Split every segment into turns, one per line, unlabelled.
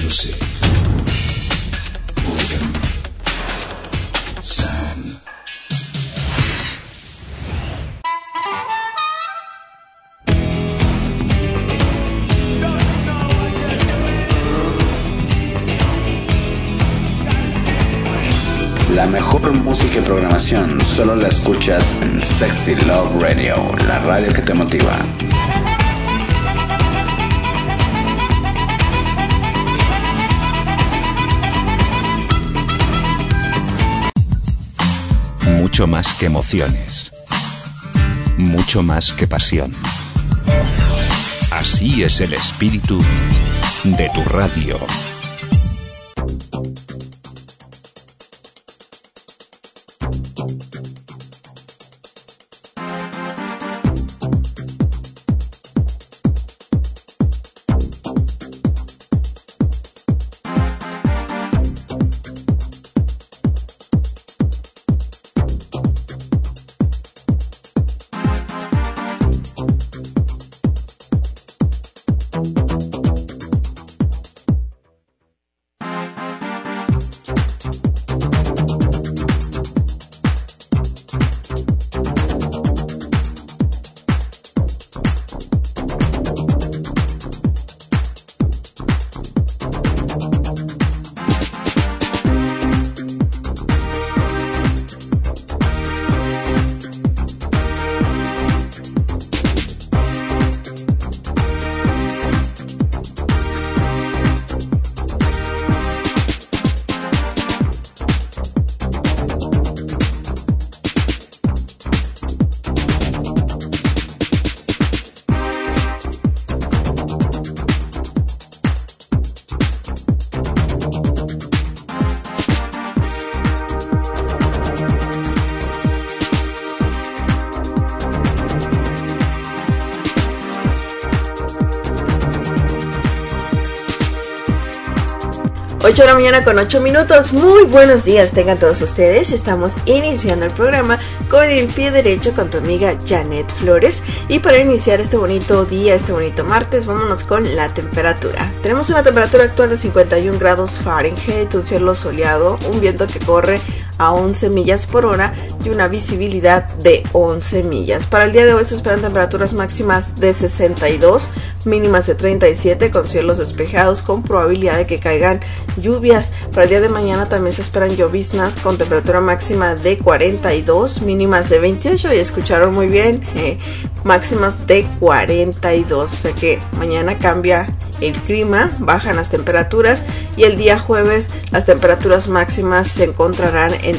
Music. Urban Sound. La mejor música y programación solo la escuchas en Sexy Love Radio, la radio que te motiva.
Mucho más que emociones, mucho más que pasión. Así es el espíritu de tu radio.
Ocho de la mañana con 8 minutos. Muy buenos días tengan todos ustedes. Estamos iniciando el programa con el pie derecho con tu amiga Janet Flores. Y para iniciar este bonito día, este bonito martes, vámonos con la temperatura. Tenemos una temperatura actual de 51 grados Fahrenheit, un cielo soleado, un viento que corre a 11 millas por hora y una visibilidad de 11 millas. Para el día de hoy se esperan temperaturas máximas de 62, mínimas de 37, con cielos despejados con probabilidad de que caigan lluvias. Para el día de mañana también se esperan lloviznas con temperatura máxima de 42, mínimas de 28, y escucharon muy bien, máximas de 42, o sea que mañana cambia el clima, bajan las temperaturas, y el día jueves las temperaturas máximas se encontrarán en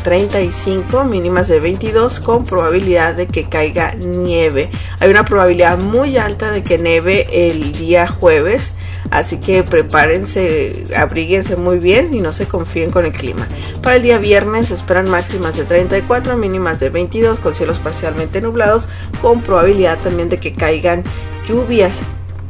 35, mínimas de 22, con probabilidad de que caiga nieve. Hay una probabilidad muy alta de que nieve el día jueves, así que prepárense, abríguense muy bien y no se confíen con el clima. Para el día viernes se esperan máximas de 34, mínimas de 22, con cielos parcialmente nublados, con probabilidad también de que caigan lluvias.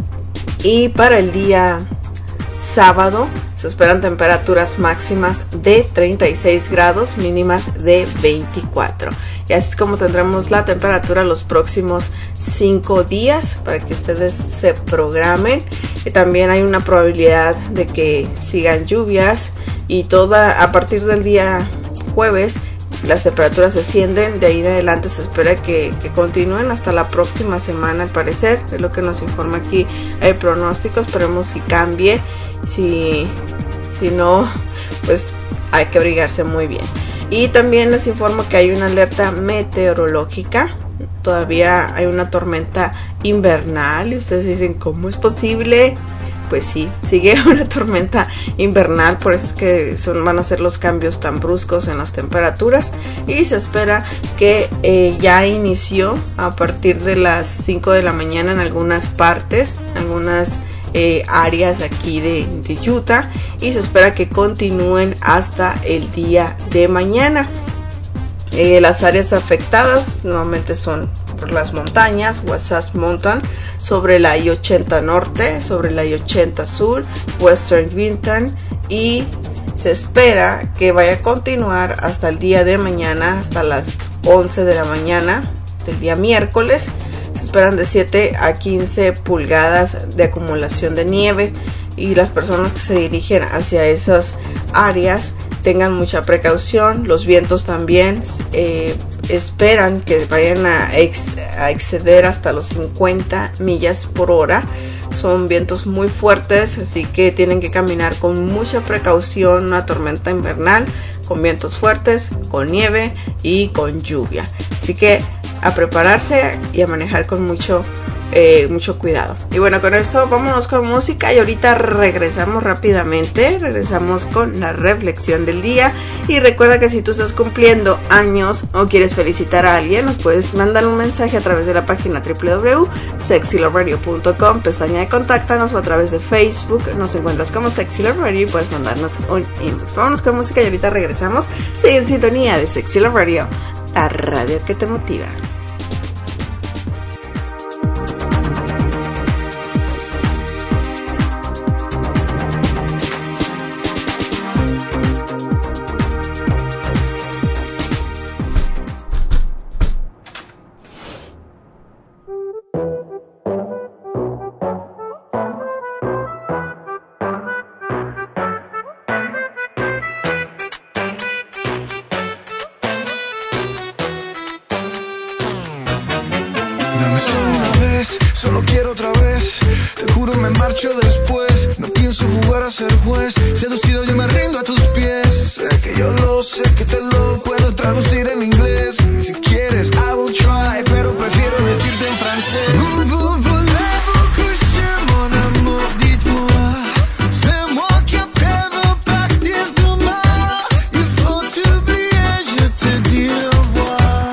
Y para el día sábado se esperan temperaturas máximas de 36 grados, mínimas de 24. Y así es como tendremos la temperatura los próximos 5 días para que ustedes se programen. Y también hay una probabilidad de que sigan lluvias, y a partir del día jueves las temperaturas descienden. De ahí en adelante se espera que continúen hasta la próxima semana, al parecer, es lo que nos informa aquí el pronóstico. Esperemos si cambie, si no, pues hay que abrigarse muy bien. Y también les informo que hay una alerta meteorológica. Todavía hay una tormenta invernal, y ustedes dicen, ¿cómo es posible? Pues sí, sigue una tormenta invernal, por eso es que van a ser los cambios tan bruscos en las temperaturas, y se espera que ya inició a partir de las 5 de la mañana en algunas partes, algunas áreas aquí de Utah, y se espera que continúen hasta el día de mañana. Las áreas afectadas normalmente son por las montañas, Wasatch Mountain, sobre la I-80 norte, sobre la I-80 sur, Western Vinton, y se espera que vaya a continuar hasta el día de mañana, hasta las 11 de la mañana del día miércoles. Se esperan de 7 a 15 pulgadas de acumulación de nieve. y las personas que se dirigen hacia esas áreas tengan mucha precaución. Los vientos también esperan que vayan a exceder hasta los 50 millas por hora. Son vientos muy fuertes, así que tienen que caminar con mucha precaución. Una tormenta invernal con vientos fuertes, con nieve y con lluvia. Así que a prepararse y a manejar con mucho cuidado. Y bueno, con esto vámonos con música y ahorita regresamos rápidamente. Regresamos con la reflexión del día. Y recuerda que si tú estás cumpliendo años o quieres felicitar a alguien, nos puedes mandar un mensaje a través de la página www.sexyloveradio.com, pestaña de contáctanos, o a través de Facebook nos encuentras como Sexy Love Radio y puedes mandarnos un inbox. Vámonos con música y ahorita regresamos. Sigue en sintonía de Sexy Love Radio, la radio que te motiva.
Solo quiero otra vez, te juro me marcho después. No pienso jugar a ser juez, seducido yo me rindo a tus pies. Sé que yo lo sé, que te lo puedo traducir en inglés. Si quieres, I will try, pero prefiero decirte en francés. Voulez-vous coucher mon amour, dites-moi. C'est moi qui veux partir demain. Il faut t'oublier, je te dis au revoir.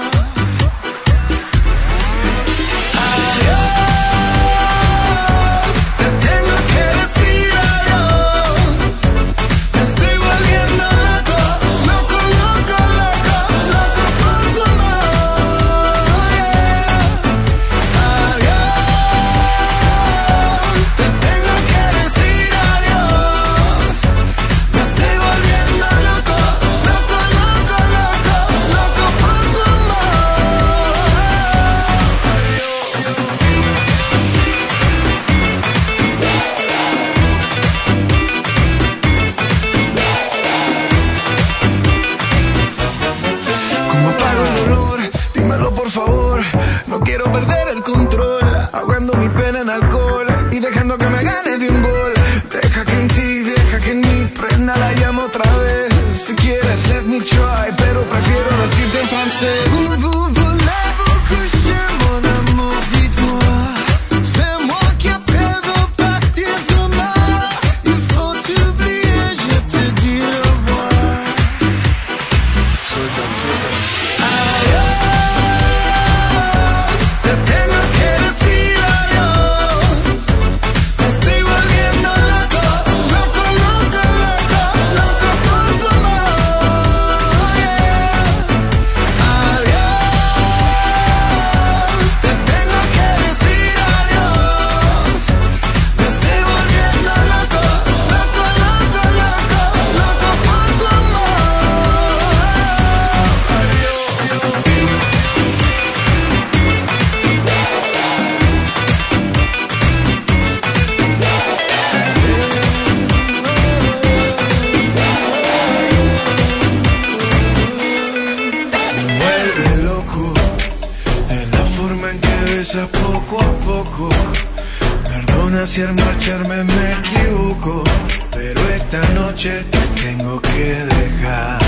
Si al marcharme me equivoco, pero esta noche te tengo que dejar.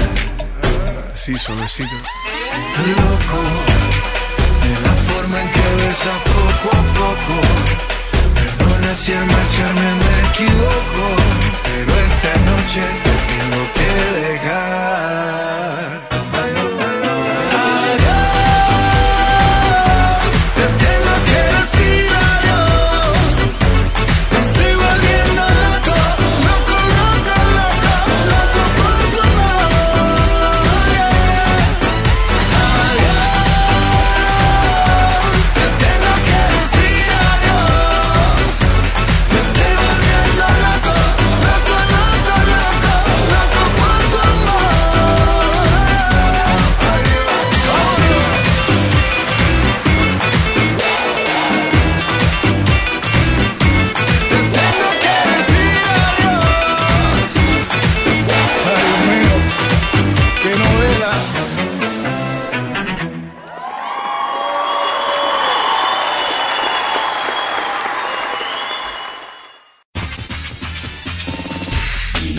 Así suavecito. Loco, de la forma en que besas poco a poco. Perdona si al marcharme me equivoco, pero esta noche te tengo que dejar.
Loco,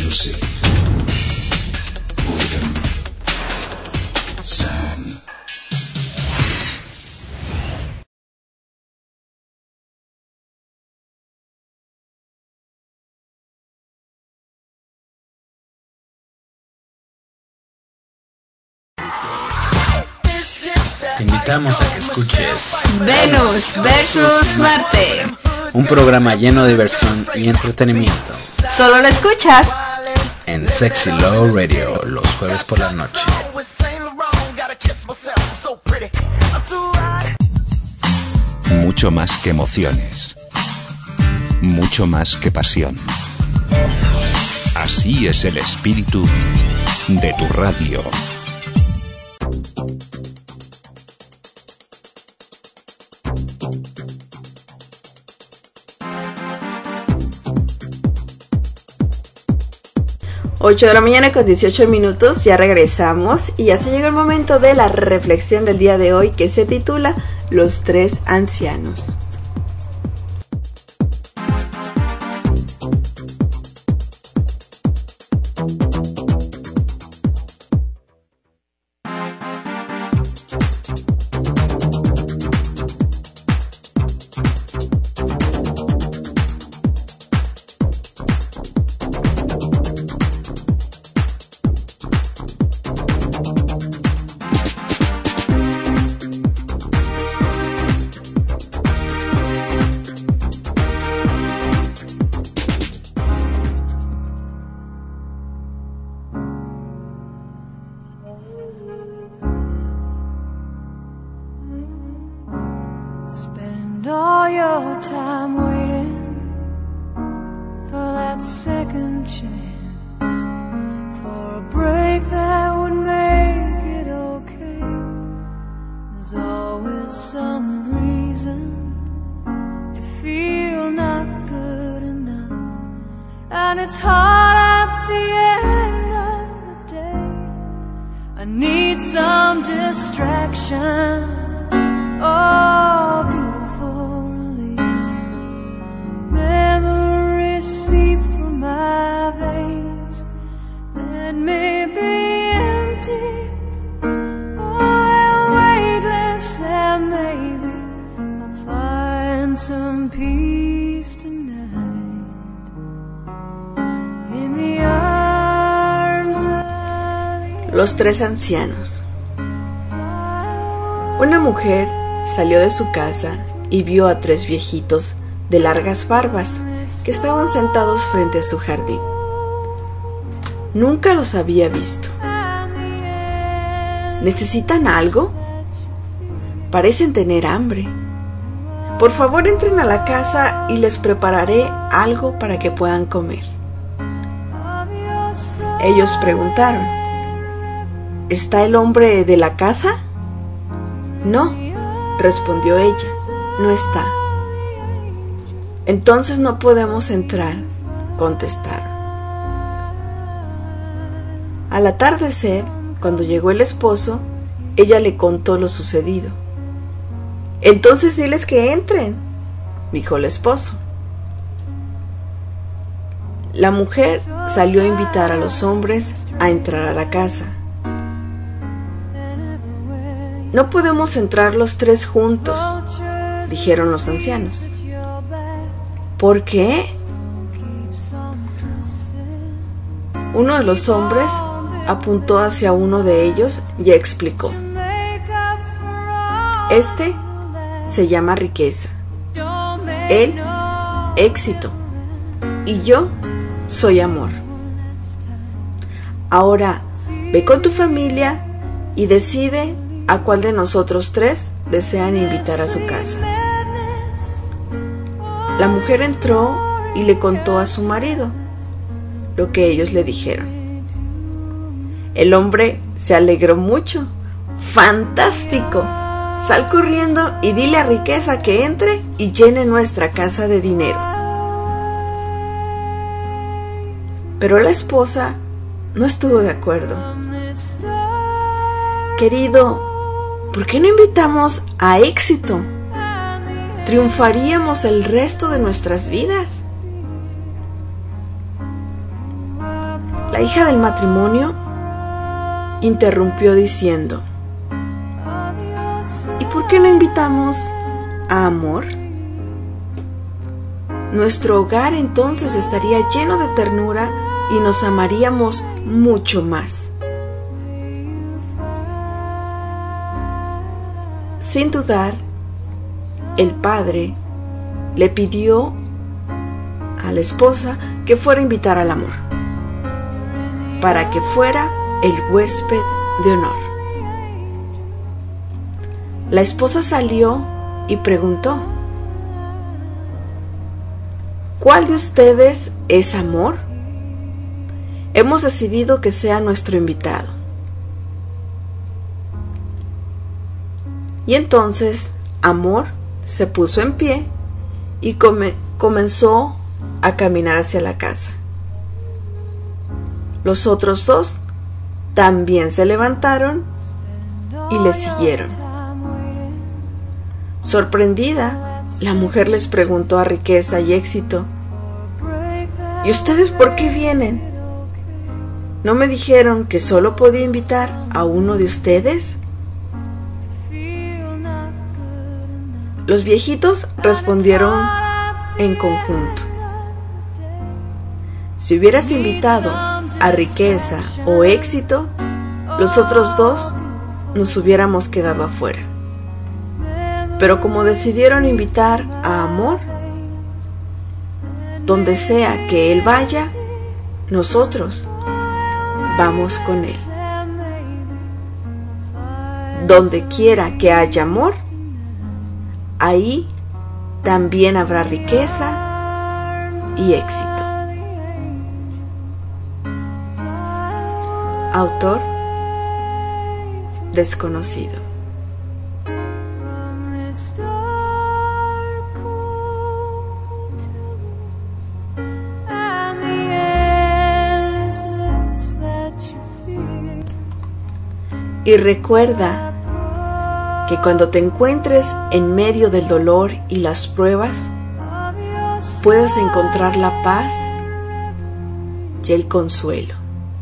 Music. Rhythm. Sound.
Te invitamos a que escuches
Venus versus Marte.
un programa lleno de diversión y entretenimiento
Solo lo escuchas
en Sexy Love Radio los jueves por la noche.
Mucho más que emociones. Mucho más que pasión. Así es el espíritu de tu radio.
Ocho de la mañana con 18 minutos, ya regresamos y ya se llegó el momento de la reflexión del día de hoy que se titula Los tres ancianos. Los tres ancianos. Una mujer salió de su casa y vio a tres viejitos de largas barbas que estaban sentados frente a su jardín. Nunca los había visto. ¿Necesitan algo? Parecen tener hambre. Por favor, entren a la casa y les prepararé algo para que puedan comer. Ellos preguntaron: ¿está el hombre de la casa? No, respondió ella, no está. Entonces no podemos entrar, contestaron. Al atardecer, cuando llegó el esposo, ella le contó lo sucedido. Entonces diles que entren, dijo el esposo. La mujer salió a invitar a los hombres a entrar a la casa. No podemos entrar los tres juntos, dijeron los ancianos. ¿Por qué? Uno de los hombres apuntó hacia uno de ellos y explicó: este se llama riqueza, él éxito y yo soy amor. Ahora ve con tu familia y decide a cuál de nosotros tres desean invitar a su casa. La mujer entró y le contó a su marido lo que ellos le dijeron. El hombre se alegró mucho. ¡Fantástico! Sal corriendo y dile a Riqueza que entre y llene nuestra casa de dinero. Pero la esposa no estuvo de acuerdo. Querido, ¿por qué no invitamos a Éxito? Triunfaríamos el resto de nuestras vidas. La hija del matrimonio interrumpió diciendo: ¿y por qué no invitamos a Amor? Nuestro hogar entonces estaría lleno de ternura y nos amaríamos mucho más. Sin dudar, el padre le pidió a la esposa que fuera a invitar al Amor, para que fuera el huésped de honor. La esposa salió y preguntó: ¿cuál de ustedes es Amor? Hemos decidido que sea nuestro invitado. Y entonces Amor se puso en pie y comenzó a caminar hacia la casa. Los otros dos también se levantaron y le siguieron. Sorprendida, la mujer les preguntó a Riqueza y Éxito: ¿y ustedes por qué vienen? ¿No me dijeron que solo podía invitar a uno de ustedes? Los viejitos respondieron en conjunto: si hubieras invitado a Riqueza o Éxito, los otros dos nos hubiéramos quedado afuera. Pero como decidieron invitar a Amor, donde sea que él vaya, nosotros vamos con él. Donde quiera que haya amor, ahí también habrá riqueza y éxito. Autor desconocido. Y recuerda que cuando te encuentres en medio del dolor y las pruebas, puedes encontrar la paz y el consuelo.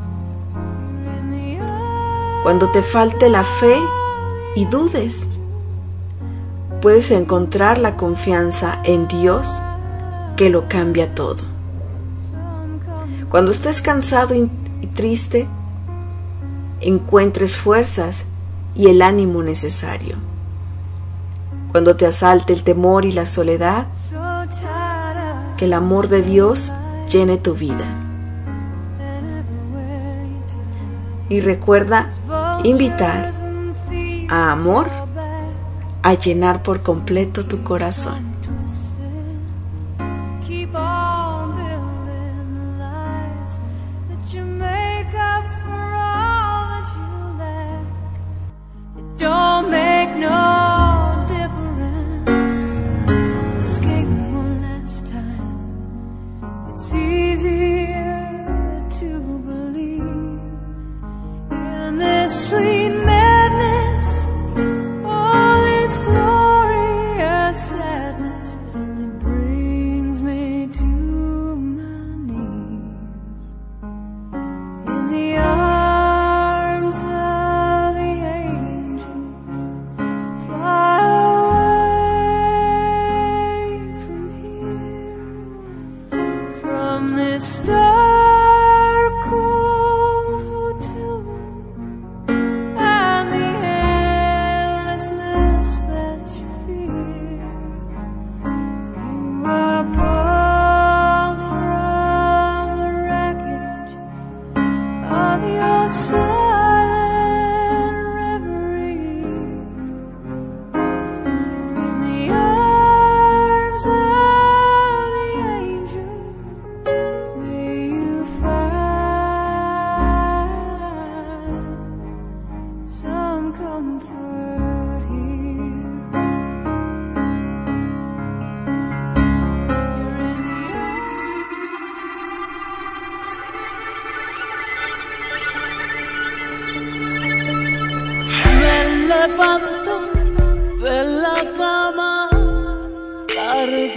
Cuando te falte la fe y dudes, puedes encontrar la confianza en Dios que lo cambia todo. Cuando estés cansado y triste, encuentres fuerzas y el ánimo necesario. Cuando te asalte el temor y la soledad, que el amor de Dios llene tu vida. Y recuerda invitar a Amor a llenar por completo tu corazón.
Don't make no difference. Escape one last time. It's easier to believe in this sweet madness, all this glorious sadness that brings me to my knees in the arms of the angel. Fly away from here, from this dark, cold hotel room, and the endlessness that you fear. You are pulled from the wreckage of your silent reverie. In the arms of the angel, may you find some comfort here. You're in the
Me levanto de la cama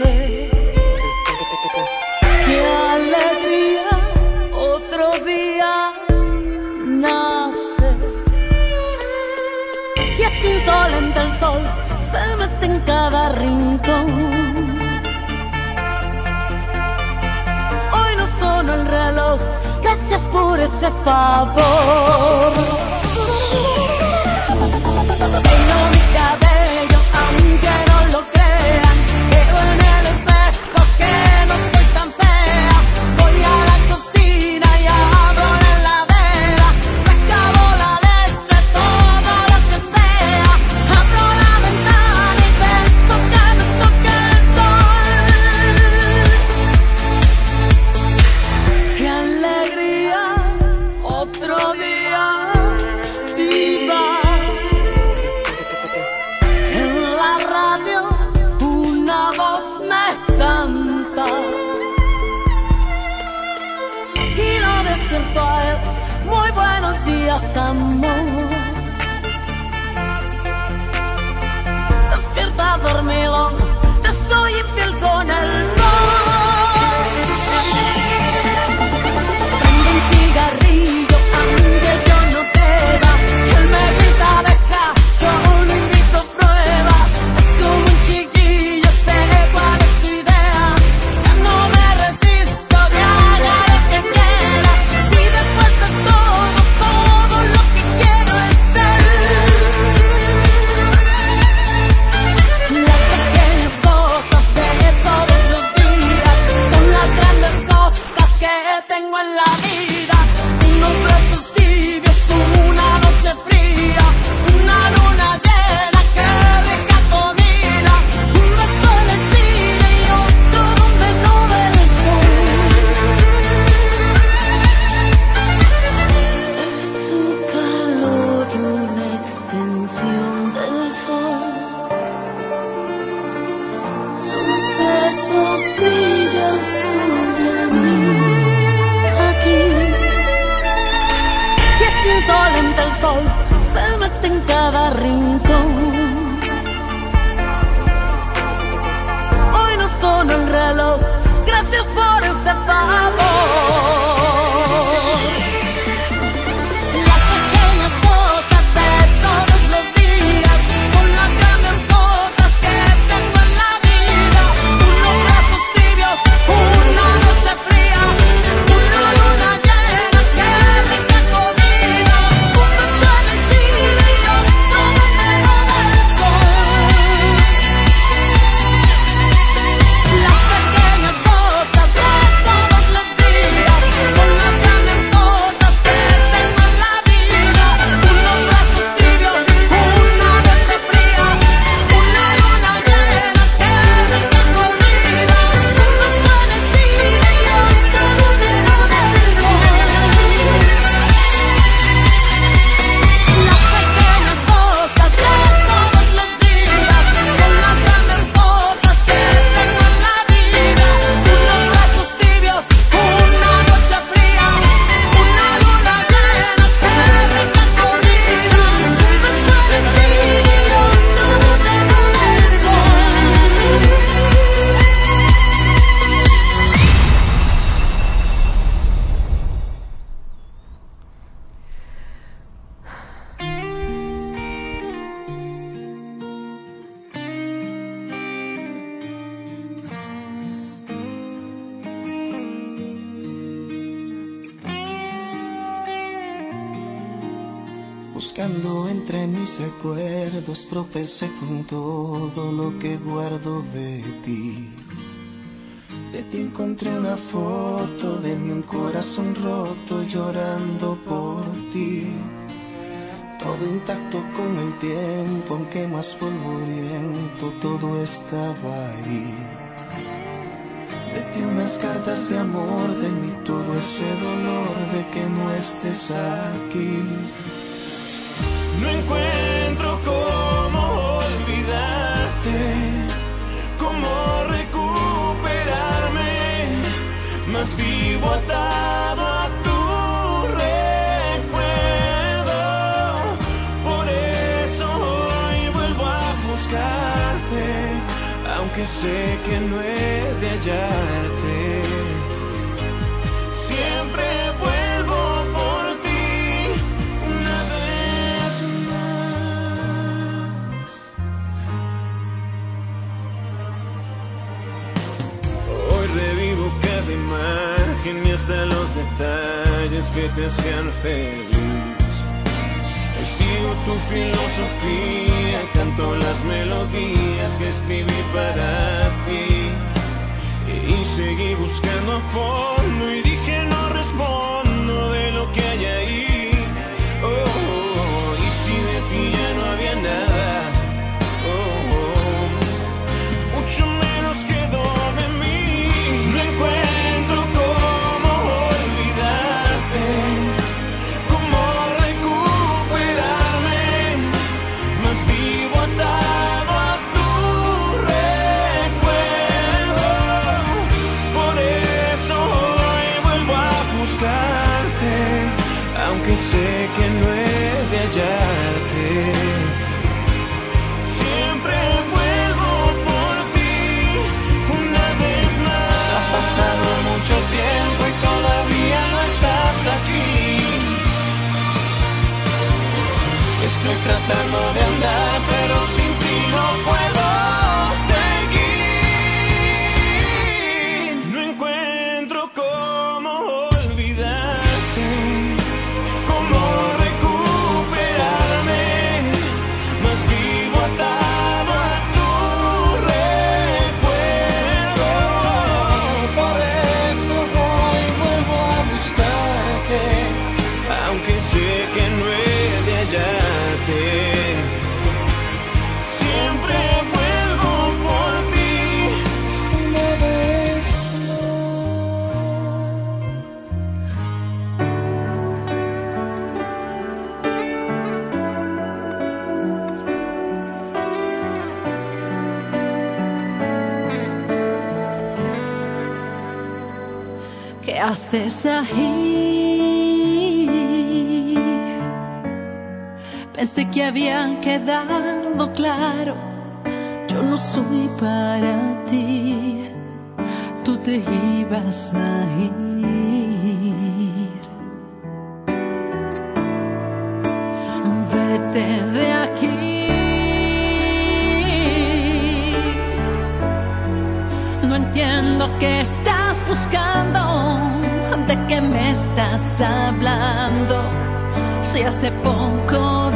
tarde. ¡Qué alegría! Otro día insolente el sol se mete en cada rincón. Hoy no sonó el reloj, gracias por ese favor. Peino mi cabello, aunque no lo crean, veo en el espejo que no soy tan fea. Voy a la cocina y abro la heladera, se acabó la leche, todo lo que sea. Abro la ventana y dejo que me toque el sol. ¡Qué alegría! Otro día viva. En la radio una voz me canta y lo despierto a él. Muy buenos días, amor. Despierta dormido, te estoy infiel con el sol. Prendo un cigarrillo, aunque yo no beba, y él me grita deja, yo lo invito a prueba. Es como un chiquillo, sé cuál es tu idea, ya no me resisto, que haga lo que quiera. Si después de todo lo que quiero es él. Las pequeñas cosas de todos los días son las grandes cosas que tengo en la vida. Unos besos tibios, una noche fría, una luna llena, que rica comida, un beso en el cine y otro donde no ve el sol. Es su calor una extensión del sol. Sus besos brillan sobre mí aquí. Y es insolente el sol, se mete en cada rincón. Hoy no sonó el reloj, gracias por ese favor. Las pequeñas cosas de todos los días son las grandes cosas que tengo en la vida. Unos brazos tibios, una noche fría, una luna llena, que rica comida, un beso en el cine y otro donde no ve el sol. Las pequeñas cosas de todos los días son las grandes cosas que tengo en la vida. Unos brazos tibios, una noche fría, una luna llena, que rica comida, un beso en el cine y otro donde no ve el sol. Las pequeñas cosas de todos los días son las grandes cosas que tengo en la vida. Unos brazos tibios, una noche fría, una luna llena, que rica comida, un beso en el cine y otro donde no ve el sol.
Buscando entre mis recuerdos, tropecé con todo lo que guardo de ti. De ti encontré una foto de mí, un corazón roto llorando por ti. Todo intacto con el tiempo, aunque más polvoriento, todo estaba ahí. De ti unas cartas de amor, de mí todo ese dolor de que no estés aquí. No encuentro cómo olvidarte, cómo recuperarme, más vivo atado a tu recuerdo. Por eso hoy vuelvo a buscarte, aunque sé que no he de hallarte. Siempre vuelvo por ti una vez más.
imagen y hasta los detalles que te hacían feliz. Hoy sigo tu filosofía, canto las melodías que escribí para ti. Y seguí buscando a fondo y dije no respondo de lo que hay ahí. Oh, oh, y si de ti ya no había nada, oh, oh, mucho menos quedó de mí. No encuentro cómo olvidarte, cómo recuperarme, más vivo atado a tu recuerdo. Por eso hoy vuelvo a buscarte, aunque sé que no he de hallarte. Siempre vuelvo por ti, una vez más. Ha pasado mucho tiempo y todavía no estás aquí. Estoy tratando de andar, pero sin ti no puedo seguir. No encuentro cómo olvidarte, cómo recuperarme, más vivo atado a tu recuerdo. Por eso hoy vuelvo a buscarte, aunque sé que no he de hallarte. Siempre vuelvo por ti, una vez
¿Qué haces ahí? Pensé que había quedado claro, yo no soy para ti, tú te ibas a ir. Vete de aquí. No entiendo qué estás buscando, de qué me estás hablando. Si hace poco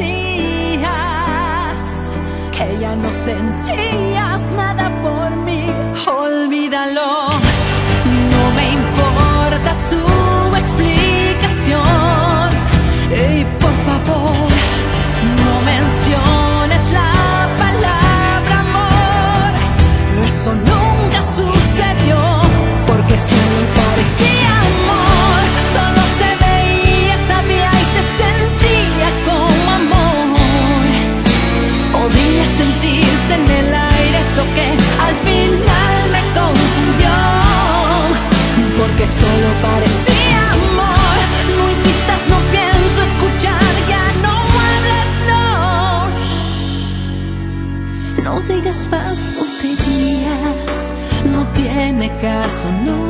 decías que ya no sentías nada por mí, olvídalo. No me importa tu explicación. Y por favor, no menciones la palabra amor. Eso nunca sucedió, porque solo parecía amor. Solo se veía, sabía y se sentía como amor. Podía sentirse en el aire, eso que al final me confundió, porque solo parecía amor. No insistas, no pienso escuchar, ya no hables, no. No digas más, no te guías, no tiene caso, no.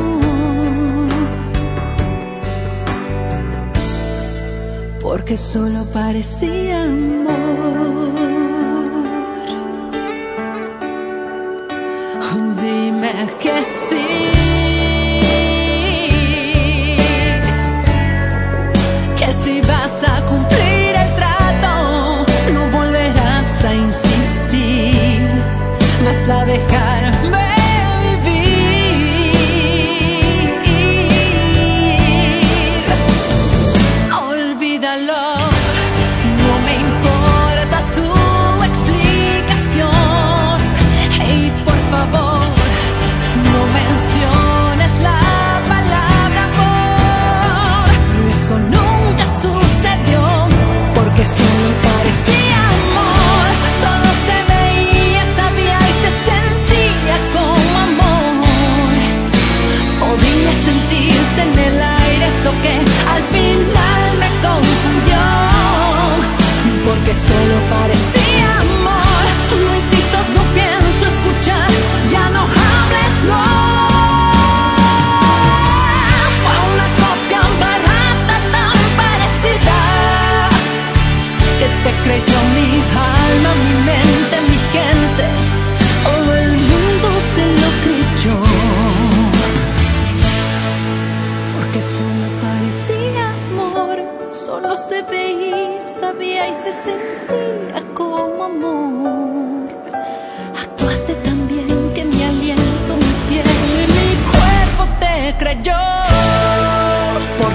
Porque solo parecía amor. Dime que sí, que si vas a cumplir el trato, no volverás a insistir, vas a dejarme vivir. Olvídalo, no me importa tu explicación. Y por favor, no menciones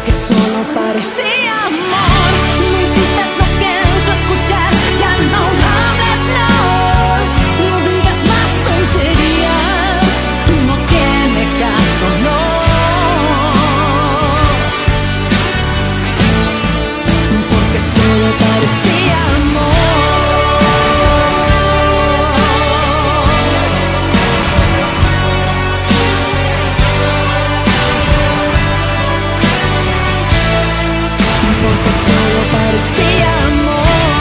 porque solo parecía amor. No insistas, no pienso escuchar, ya no hables, no digas más tonterías, no tiene caso, no, porque solo parecía amor. Porque solo parecía amor.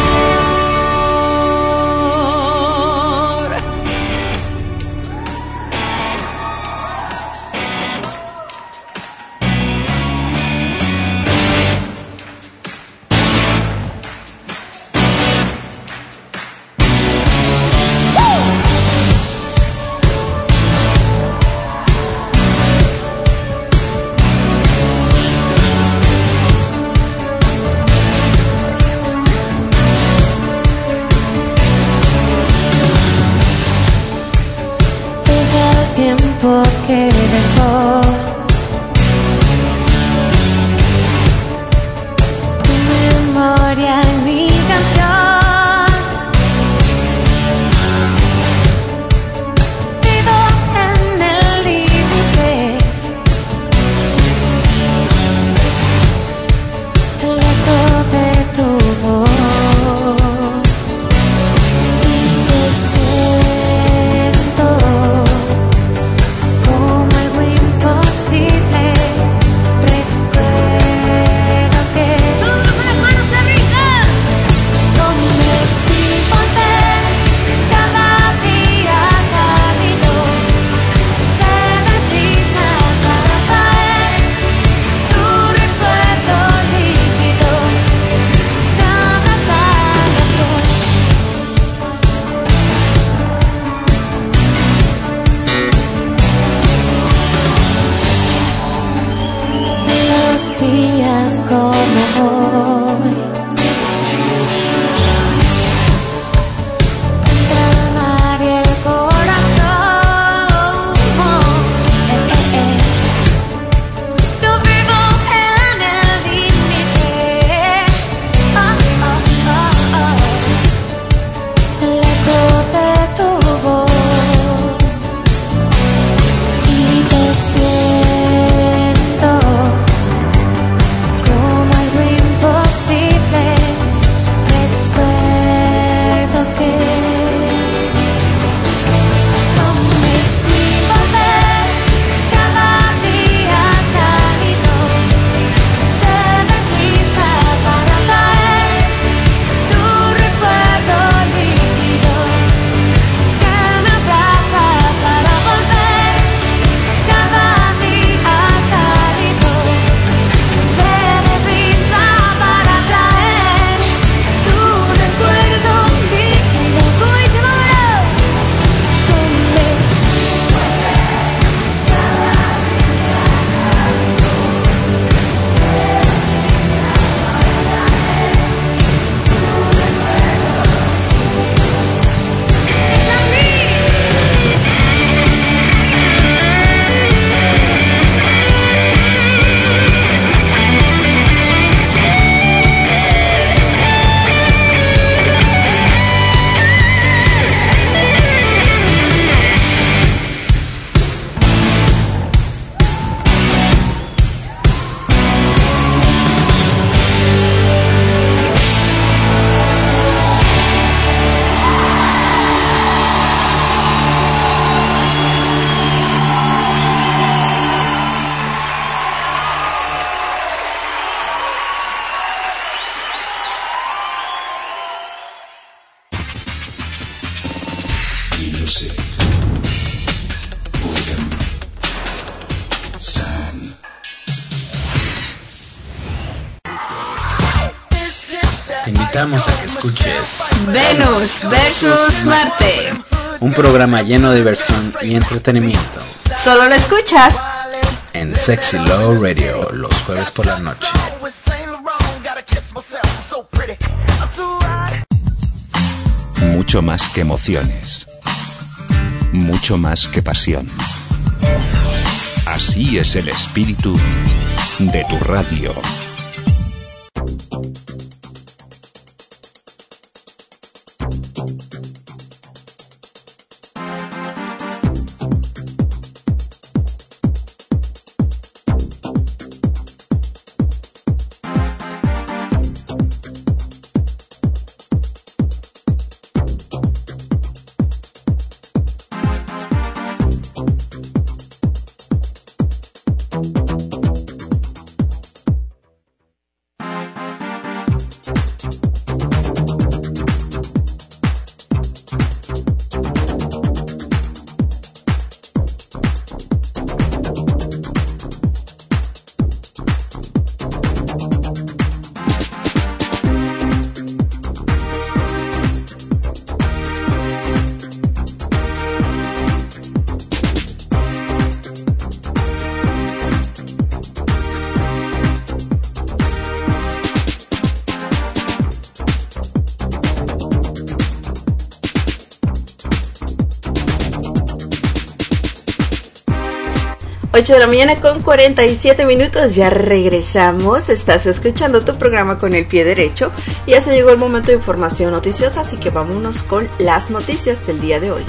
Tiempo que dejó tu memoria en mi canción. Vivo en el límite, el eco de tu voz. Y te siento como algo imposible. Recuerdo que todos con las manos arriba. Prometí volver cada día cálido. Se desliza para traer tu recuerdo líquido. Nada vale hacer. Los días como hoy, entre el mar y el corazón, yo vivo en el límite, el eco de tu voz, y te siento como algo imposible. Recuerdo que prometí volver cada día cálido. Se desliza para traer tu recuerdo líquido que me abraza para volver cada día cálido. Se desliza para traer tu recuerdo líquido. Como dice Mauro,
Te invitamos a que escuches
Venus versus Marte.
un programa lleno de diversión y entretenimiento
Solo lo escuchas
en Sexy Love Radio los jueves por la noche.
Mucho más que emociones. Mucho más que pasión. Así es el espíritu de tu radio.
De la mañana con 47 minutos, ya regresamos. Estás escuchando tu programa Con el Pie Derecho y ya se llegó el momento de información noticiosa, así que vámonos con las noticias del día de hoy.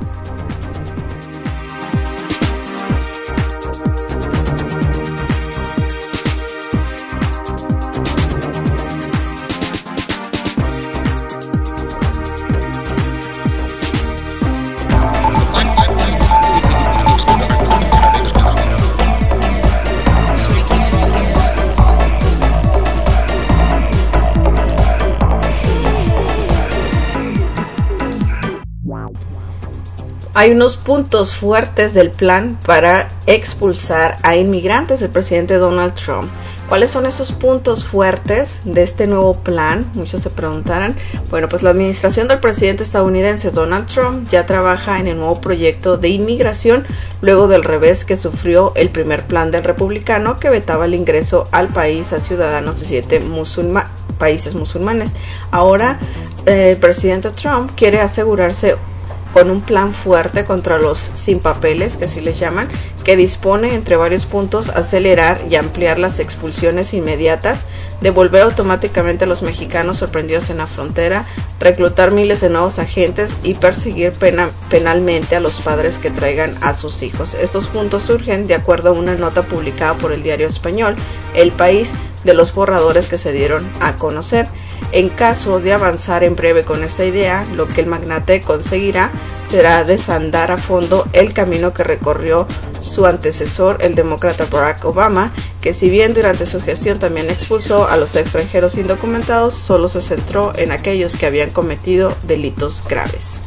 Hay unos puntos fuertes del plan para expulsar a inmigrantes del presidente Donald Trump. ¿Cuáles son esos puntos fuertes de este nuevo plan? Muchos se preguntarán. Bueno, pues la administración del presidente estadounidense Donald Trump ya trabaja en el nuevo proyecto de inmigración luego del revés que sufrió el primer plan del republicano que vetaba el ingreso al país a ciudadanos de 7 países musulmanes. Ahora el presidente Trump quiere asegurarse con un plan fuerte contra los sin papeles, que así les llaman, que dispone, entre varios puntos, acelerar y ampliar las expulsiones inmediatas, devolver automáticamente a los mexicanos sorprendidos en la frontera, reclutar miles de nuevos agentes y perseguir penalmente a los padres que traigan a sus hijos. Estos puntos surgen de acuerdo a una nota publicada por el diario español El País de los borradores que se dieron a conocer. En caso de avanzar en breve con esta idea, lo que el magnate conseguirá será desandar a fondo el camino que recorrió su antecesor, el demócrata Barack Obama, que si bien durante su gestión también expulsó a los extranjeros indocumentados, solo se centró en aquellos que habían cometido delitos graves.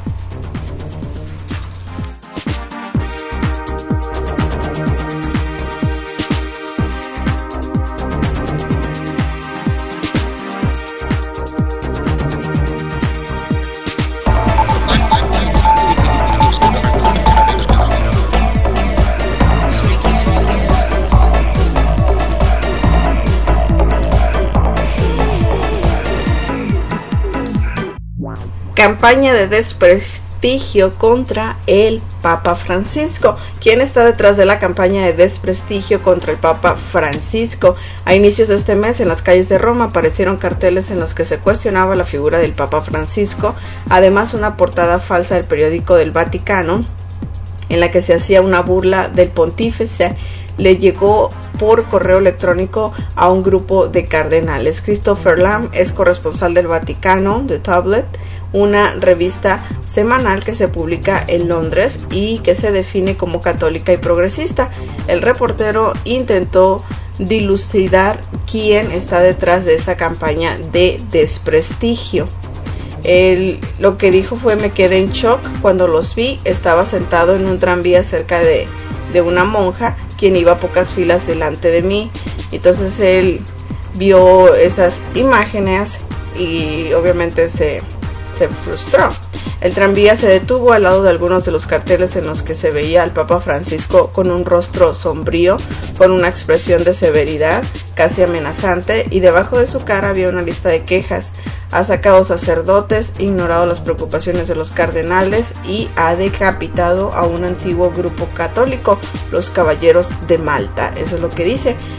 Campaña de desprestigio contra el Papa Francisco. ¿Quién está detrás de la campaña de desprestigio contra el Papa Francisco? A inicios de este mes, en las calles de Roma aparecieron carteles en los que se cuestionaba la figura del Papa Francisco. Además, una portada falsa del periódico del Vaticano, en la que se hacía una burla del pontífice, le llegó por correo electrónico a un grupo de cardenales. Christopher Lamb es corresponsal del Vaticano, de Tablet, una revista semanal que se publica en Londres y que se define como católica y progresista. El reportero intentó dilucidar quién está detrás de esta campaña de desprestigio. Lo que dijo fue: me quedé en shock cuando los vi, estaba sentado en un tranvía cerca de una monja quien iba a pocas filas delante de mí. Entonces él vio esas imágenes y obviamente se frustró. El tranvía se detuvo al lado de algunos de los carteles en los que se veía al Papa Francisco con un rostro sombrío, con una expresión de severidad casi amenazante, y debajo de su cara había una lista de quejas. Ha sacado sacerdotes, ignorado las preocupaciones de los cardenales y ha decapitado a un antiguo grupo católico, los Caballeros de Malta. Eso es lo que dice.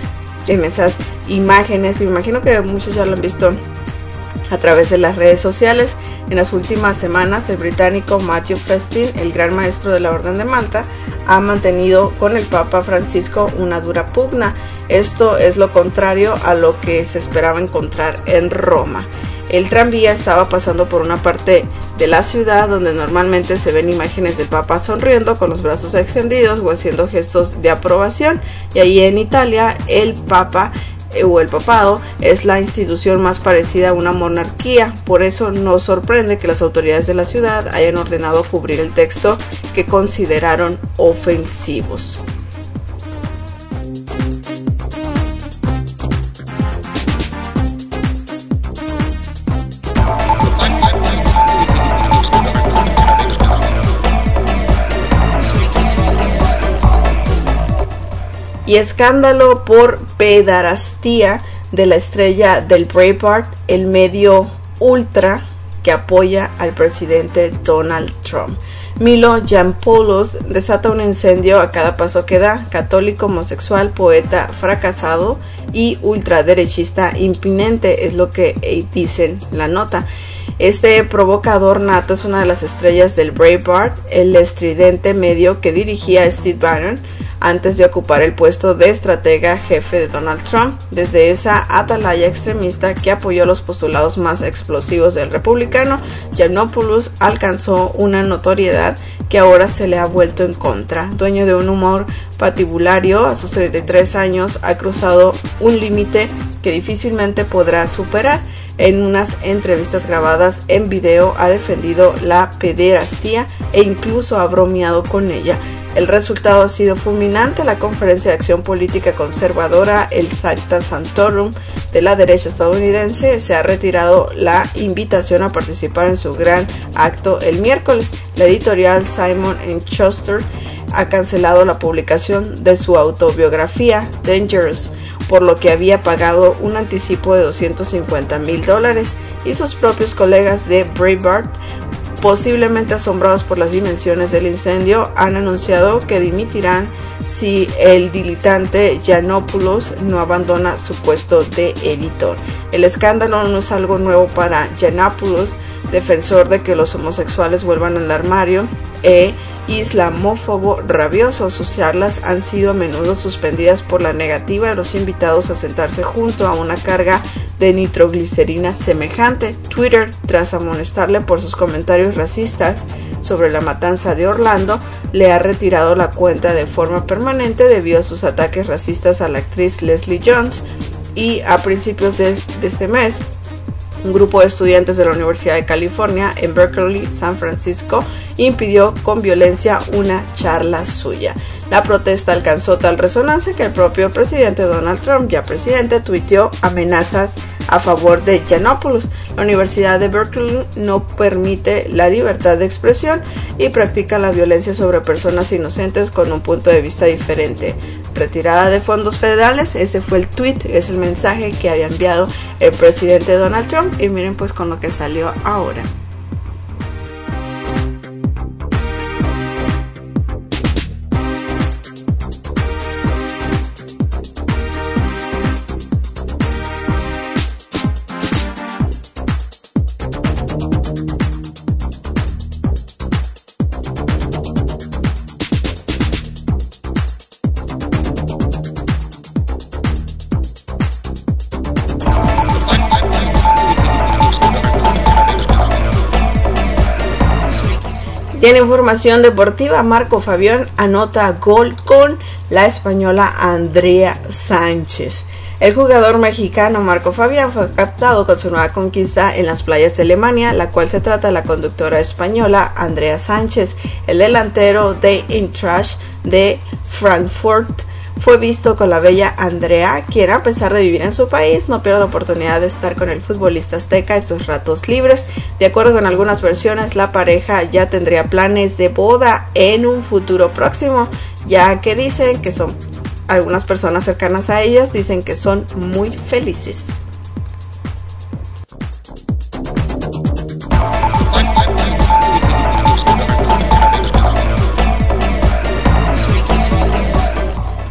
en esas imágenes. Me imagino que muchos ya lo han visto a través de las redes sociales. En las últimas semanas, el británico Matthew Festin, el gran maestro de la Orden de Malta, ha mantenido con el Papa Francisco una dura pugna. Esto es lo contrario a lo que se esperaba encontrar en Roma. El tranvía estaba pasando por una parte de la ciudad donde normalmente se ven imágenes del Papa sonriendo con los brazos extendidos o haciendo gestos de aprobación, y ahí en Italia el Papa o el papado es la institución más parecida a una monarquía. Por eso no sorprende que las autoridades de la ciudad hayan ordenado cubrir el texto que consideraron ofensivos. Y escándalo por pederastía de la estrella del Breitbart, el medio ultra que apoya al presidente Donald Trump. Milo Yiannopoulos desata un incendio a cada paso que da. Católico, homosexual, poeta fracasado y ultraderechista imponente, es lo que dicen la nota. Este provocador nato es una de las estrellas del Breitbart, el estridente medio que dirigía Steve Bannon antes de ocupar el puesto de estratega jefe de Donald Trump. Desde esa atalaya extremista que apoyó los postulados más explosivos del republicano, Yiannopoulos alcanzó una notoriedad que ahora se le ha vuelto en contra. Dueño de un humor patibulario, a sus 33 años ha cruzado un límite que difícilmente podrá superar. En unas entrevistas grabadas en video ha defendido la pederastía e incluso ha bromeado con ella. El resultado ha sido fulminante. La Conferencia de Acción Política Conservadora, el Sancta Sanctorum de la derecha estadounidense, se ha retirado la invitación a participar en su gran acto el miércoles. La editorial Simon & Schuster ha cancelado la publicación de su autobiografía Dangerous, por lo que había pagado un anticipo de $250,000, y sus propios colegas de Breitbart, posiblemente asombrados por las dimensiones del incendio, han anunciado que dimitirán si el diletante Yiannopoulos no abandona su puesto de editor. El escándalo no es algo nuevo para Yiannopoulos, defensor de que los homosexuales vuelvan al armario islamófobo rabioso. Sus charlas han sido a menudo suspendidas por la negativa de los invitados a sentarse junto a una carga de nitroglicerina semejante. Twitter, tras amonestarle por sus comentarios racistas sobre la matanza de Orlando, le ha retirado la cuenta de forma permanente debido a sus ataques racistas a la actriz Leslie Jones. Y a principios de este mes, un grupo de estudiantes de la Universidad de California en Berkeley, San Francisco, impidió con violencia una charla suya. La protesta alcanzó tal resonancia que el propio presidente Donald Trump, ya presidente, tuiteó amenazas a favor de Yiannopoulos. La Universidad de Berkeley no permite la libertad de expresión y practica la violencia sobre personas inocentes con un punto de vista diferente. Retirada de fondos federales, ese fue el tweet, es el mensaje que había enviado el presidente Donald Trump, y miren pues con lo que salió ahora. Tiene información deportiva. Marco Fabián anota gol con la española Andrea Sánchez. El jugador mexicano Marco Fabián fue captado con su nueva conquista en las playas de Alemania, la cual se trata de la conductora española Andrea Sánchez. El delantero de Eintracht de Frankfurt fue visto con la bella Andrea, quien a pesar de vivir en su país no pierde la oportunidad de estar con el futbolista azteca en sus ratos libres. De acuerdo con algunas versiones, la pareja ya tendría planes de boda en un futuro próximo, ya que dicen que son algunas personas cercanas a ellas, dicen que son muy felices.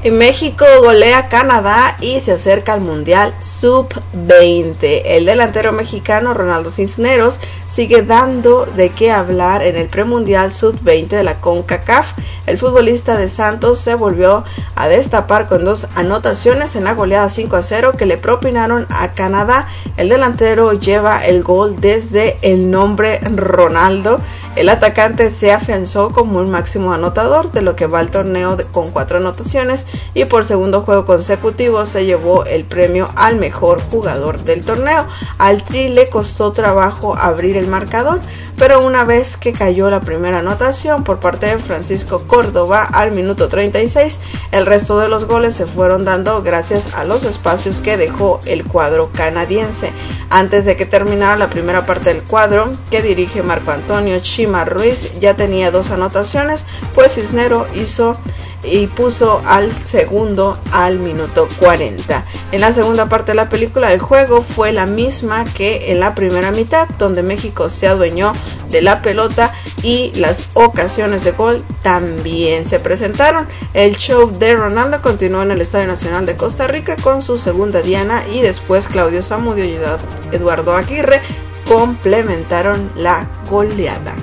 Y México golea a Canadá y se acerca al Mundial Sub-20. El delantero mexicano Ronaldo Cisneros sigue dando de qué hablar en el premundial Sub-20 de la CONCACAF. El futbolista de Santos se volvió a destapar con 2 anotaciones en la goleada 5-0 que le propinaron a Canadá. El delantero lleva el gol desde el nombre Ronaldo. El atacante se afianzó como un máximo anotador de lo que va al torneo con 4 anotaciones y por segundo juego consecutivo se llevó el premio al mejor jugador del torneo. Al Tri le costó trabajo abrir el marcador, pero una vez que cayó la primera anotación por parte de Francisco Córdoba al minuto 36, el resto de los goles se fueron dando gracias a los espacios que dejó el cuadro canadiense. Antes de que terminara la primera parte del cuadro, que dirige Marco Antonio Chima Ruiz, ya tenía 2 anotaciones, pues Cisneros hizo y puso al segundo al minuto 40. En la segunda parte de la película, el juego fue la misma que en la primera mitad, donde México se adueñó de la pelota y las ocasiones de gol también se presentaron. El show de Ronaldo continuó en el Estadio Nacional de Costa Rica con su segunda diana y después Claudio Zamudio y Eduardo Aguirre complementaron la goleada.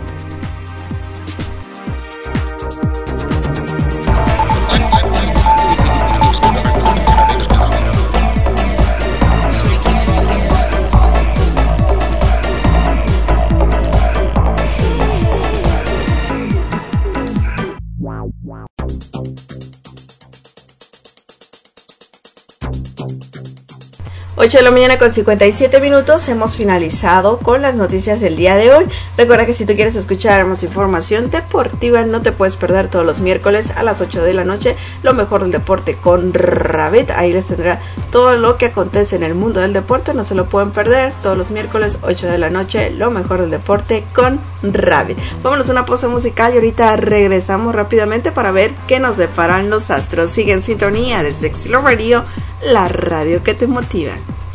Ocho de la mañana con 57 minutos, hemos finalizado con las noticias del día de hoy. Recuerda que si tú quieres escuchar más información deportiva, no te puedes perder todos los miércoles a las 8 de la noche, lo mejor del deporte con Rabbit. Ahí les tendrá todo lo que acontece en el mundo del deporte, no se lo pueden perder. Todos los miércoles, 8 de la noche, lo mejor del deporte con Rabbit. Vámonos a una pausa musical y ahorita regresamos rápidamente para ver qué nos deparan los astros. Sigue en sintonía de Sexy Love Radio, la radio que te motiva.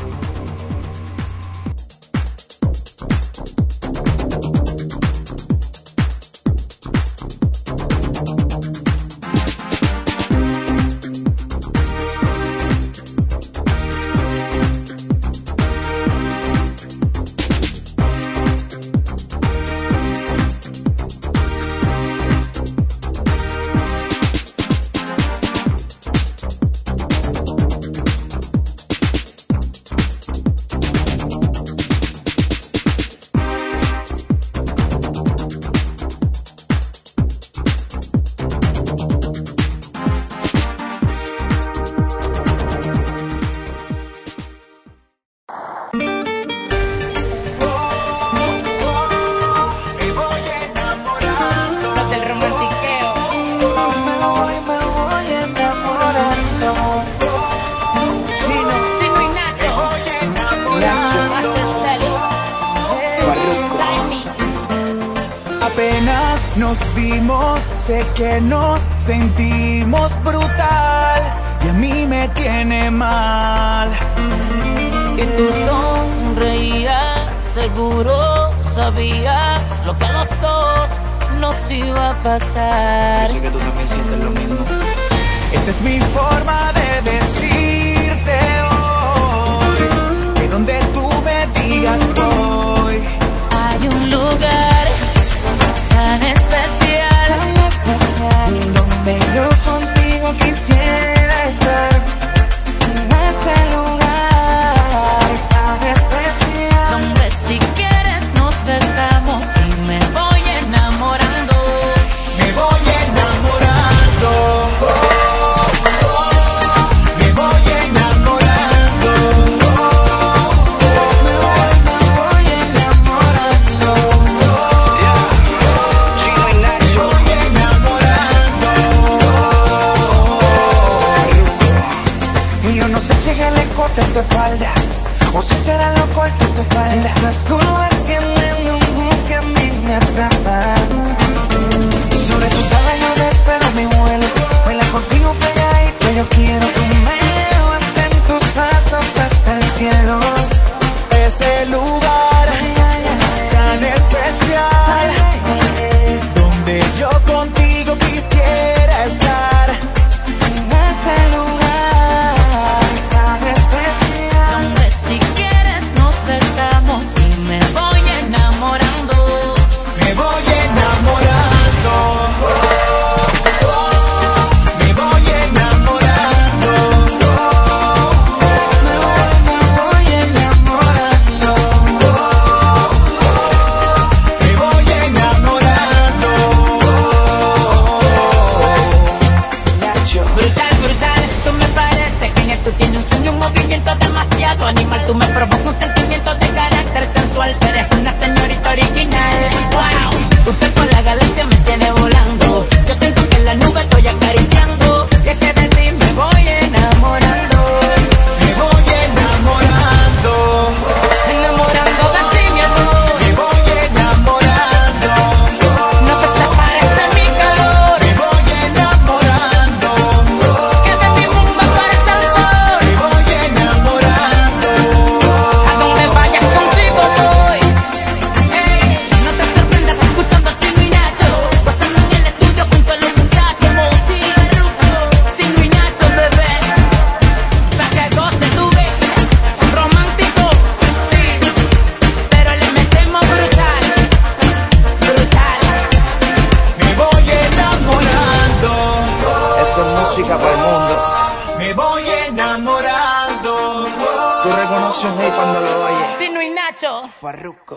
Nos vimos, sé que nos sentimos brutal y a mí me tiene mal.
Y tú sonreías, seguro sabías lo que a los dos nos iba a pasar.
Yo sé que tú también sientes lo mismo. Esta es mi forma de decirte hoy que donde tú me digas voy.
Hay un lugar tan especial,
donde yo contigo quisiera estar. En ese lugar tan especial,
donde si quieres nos besamos y me voy enamorando.
me voy enamorando. Me voy enamorando. Me voy enamorando. Chino y Nacho. Me voy enamorando. Y yo no sé si es el escote en tu espalda o si será lo corto en tu espalda. Esas curvas tienen un que a mí me atrapan. Sobre tus alas yo despego mi vuelo. Baila contigo pegadito, yo quiero que me llevas en tus brazos hasta el cielo. Ese lugar tan especial, donde yo contigo quisiera estar. En ese
tiene un sueño, un movimiento demasiado animal. Tú me provocas un sentimiento de carácter sensual. Eres una señorita original. Wow, usted con la galaxia me tiene volando. Yo siento que en la nube estoy acariciando. Y es que de ti me voy enamorando.
Me voy enamorando.
Enamorando de ti, mi amor.
Me voy enamorando.
No te separes de mi calor.
Me voy enamorando.
Que de mi mundo tú eres el sol.
Me voy enamorando.
A donde vayas contigo voy. No te sorprendas escuchando Chino y Nacho, gozando en el estudio junto a los muchachos. Chino y Nacho, bebé, pa' que goce tu vez. Romántico, sí, pero le metemos brutal, brutal.
Me voy enamorando.
Esto es música para el mundo.
Me voy enamorando.
Tú reconoces un hit cuando lo oyes.
Chino y Nacho.
Farruko.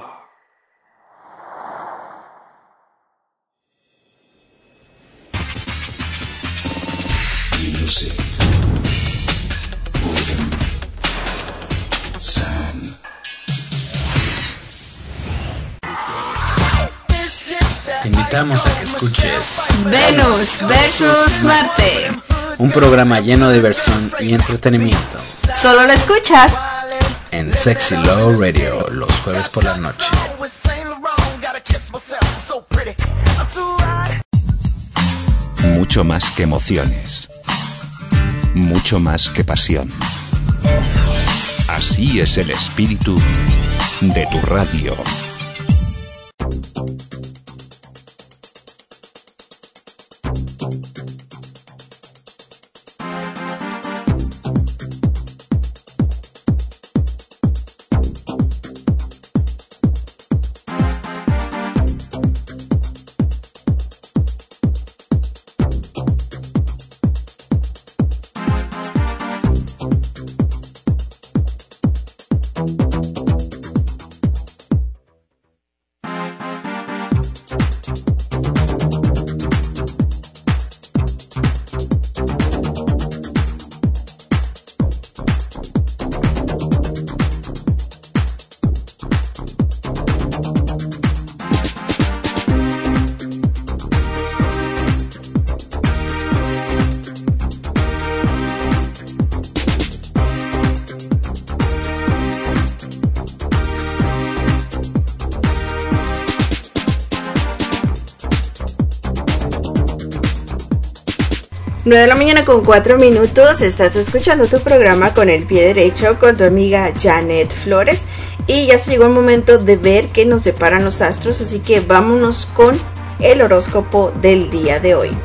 Music. Rhythm. Sound.
Te invitamos a que escuches
Venus versus Marte.
un programa lleno de diversión y entretenimiento
Solo lo escuchas
en Sexy Love Radio los jueves por la noche.
Mucho más que emociones. Mucho más que pasión. Así es el espíritu de tu radio.
Nueve de la mañana con 4 minutos. Estás escuchando tu programa Con el Pie Derecho con tu amiga Janet Flores. Y ya se llegó el momento de ver qué nos separan los astros. Así que vámonos con el horóscopo del día de hoy.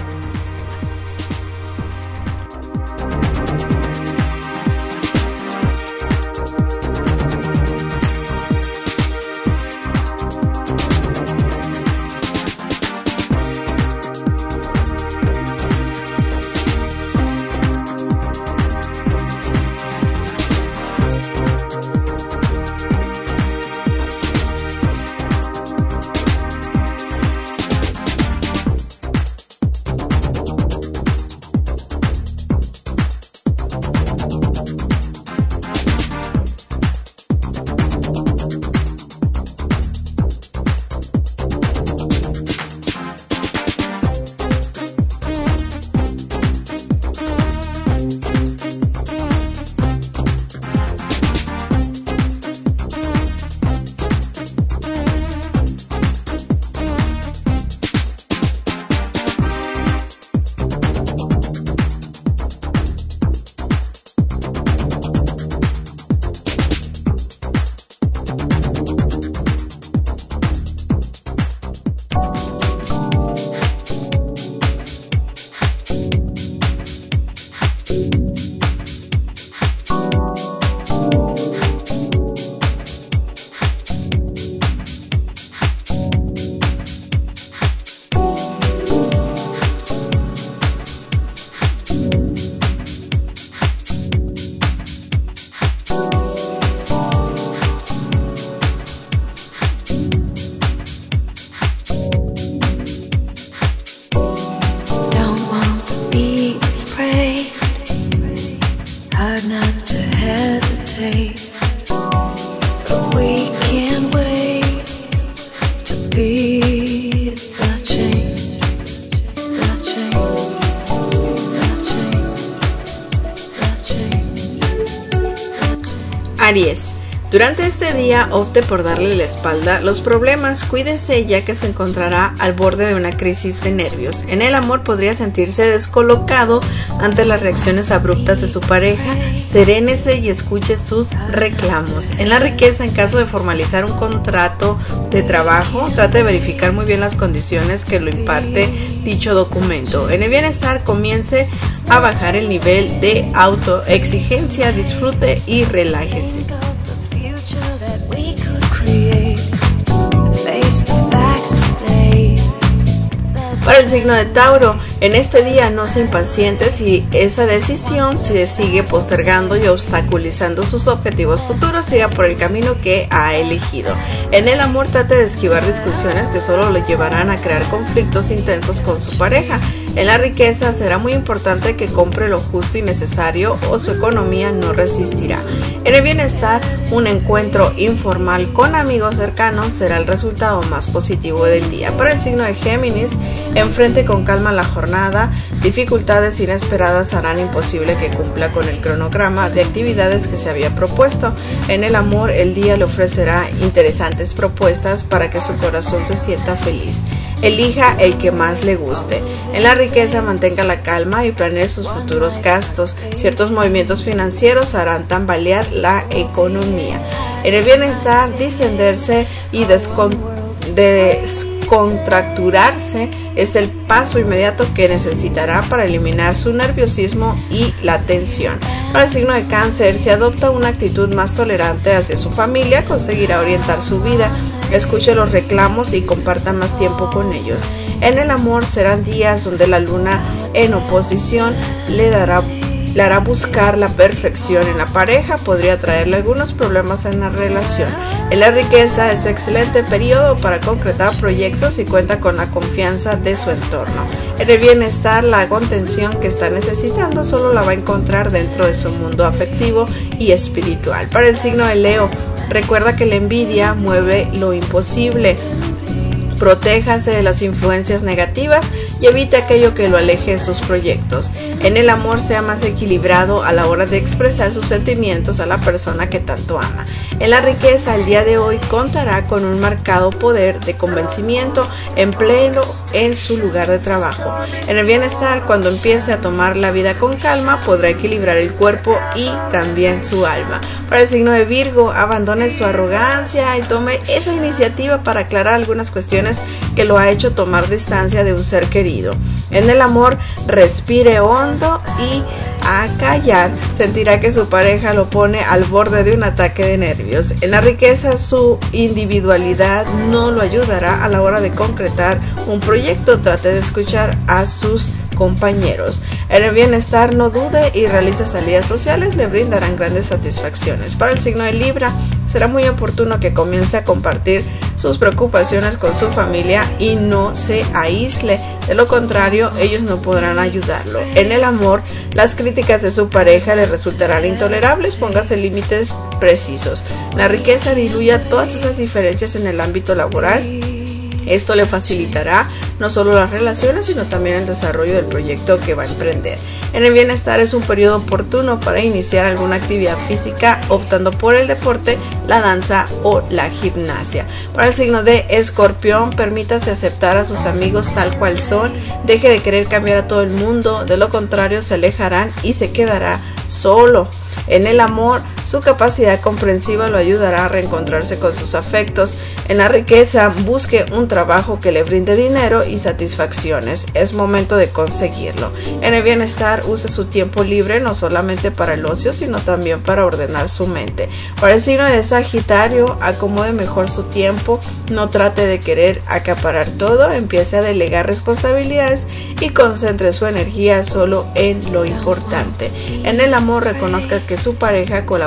to hesitate, but we can't wait to be the change, the change, the change, the change.
Aries. Durante este día opte por darle la espalda a los problemas, cuídese ya que se encontrará al borde de una crisis de nervios. En el amor podría sentirse descolocado ante las reacciones abruptas de su pareja, serénese y escuche sus reclamos. En la riqueza, en caso de formalizar un contrato de trabajo, trate de verificar muy bien las condiciones que lo imparte dicho documento. En el bienestar, comience a bajar el nivel de autoexigencia, disfrute y relájese. Para el signo de Tauro, en este día no se impaciente si esa decisión se sigue postergando y obstaculizando sus objetivos futuros, siga por el camino que ha elegido. En el amor, trate de esquivar discusiones que solo le llevarán a crear conflictos intensos con su pareja. En la riqueza, será muy importante que compre lo justo y necesario o su economía no resistirá. En el bienestar, un encuentro informal con amigos cercanos será el resultado más positivo del día. Para el signo de Géminis, enfrente con calma la jornada, dificultades inesperadas harán imposible que cumpla con el cronograma de actividades que se había propuesto. En el amor, el día le ofrecerá interesantes propuestas para que su corazón se sienta feliz. Elija el que más le guste. En la riqueza, mantenga la calma y planee sus futuros gastos. Ciertos movimientos financieros harán tambalear la economía. En el bienestar, distenderse y descontracturarse es el paso inmediato que necesitará para eliminar su nerviosismo y la tensión. Para el signo de Cáncer, si adopta una actitud más tolerante hacia su familia, conseguirá orientar su vida. Escuche los reclamos y comparta más tiempo con ellos. En el amor, serán días donde la luna en oposición le hará buscar la perfección en la pareja, podría traerle algunos problemas en la relación. En la riqueza, es un excelente periodo para concretar proyectos y cuenta con la confianza de su entorno. En el bienestar, la contención que está necesitando solo la va a encontrar dentro de su mundo afectivo y espiritual. Para el signo de Leo, recuerda que la envidia mueve lo imposible. Protéjase de las influencias negativas y evite aquello que lo aleje de sus proyectos. En el amor, sea más equilibrado a la hora de expresar sus sentimientos a la persona que tanto ama. En la riqueza, el día de hoy contará con un marcado poder de convencimiento, empléelo en su lugar de trabajo. En el bienestar, cuando empiece a tomar la vida con calma, podrá equilibrar el cuerpo y también su alma. Para el signo de Virgo, abandone su arrogancia y tome esa iniciativa para aclarar algunas cuestiones que lo ha hecho tomar distancia de un ser querido. En el amor, respire hondo y a callar, sentirá que su pareja lo pone al borde de un ataque de nervios. En la riqueza, su individualidad no lo ayudará a la hora de concretar un proyecto. Trate de escuchar a sus compañeros. En el bienestar, no dude y realice salidas sociales, le brindarán grandes satisfacciones. Para el signo de Libra, será muy oportuno que comience a compartir sus preocupaciones con su familia y no se aísle. De lo contrario, ellos no podrán ayudarlo. En el amor, las críticas de su pareja le resultarán intolerables. Póngase límites precisos. La riqueza, diluya todas esas diferencias en el ámbito laboral. Esto le facilitará no solo las relaciones, sino también el desarrollo del proyecto que va a emprender. En el bienestar, es un periodo oportuno para iniciar alguna actividad física, optando por el deporte, la danza o la gimnasia. Para el signo de Escorpión, permítase aceptar a sus amigos tal cual son, deje de querer cambiar a todo el mundo, de lo contrario se alejarán y se quedará solo. En el amor, su capacidad comprensiva lo ayudará a reencontrarse con sus afectos. En la riqueza, busque un trabajo que le brinde dinero y satisfacciones. Es momento de conseguirlo. En el bienestar, use su tiempo libre no solamente para el ocio, sino también para ordenar su mente. Para el signo de Sagitario, acomode mejor su tiempo. No trate de querer acaparar todo. Empiece a delegar responsabilidades y concentre su energía solo en lo importante. En el amor, reconozca que su pareja colabora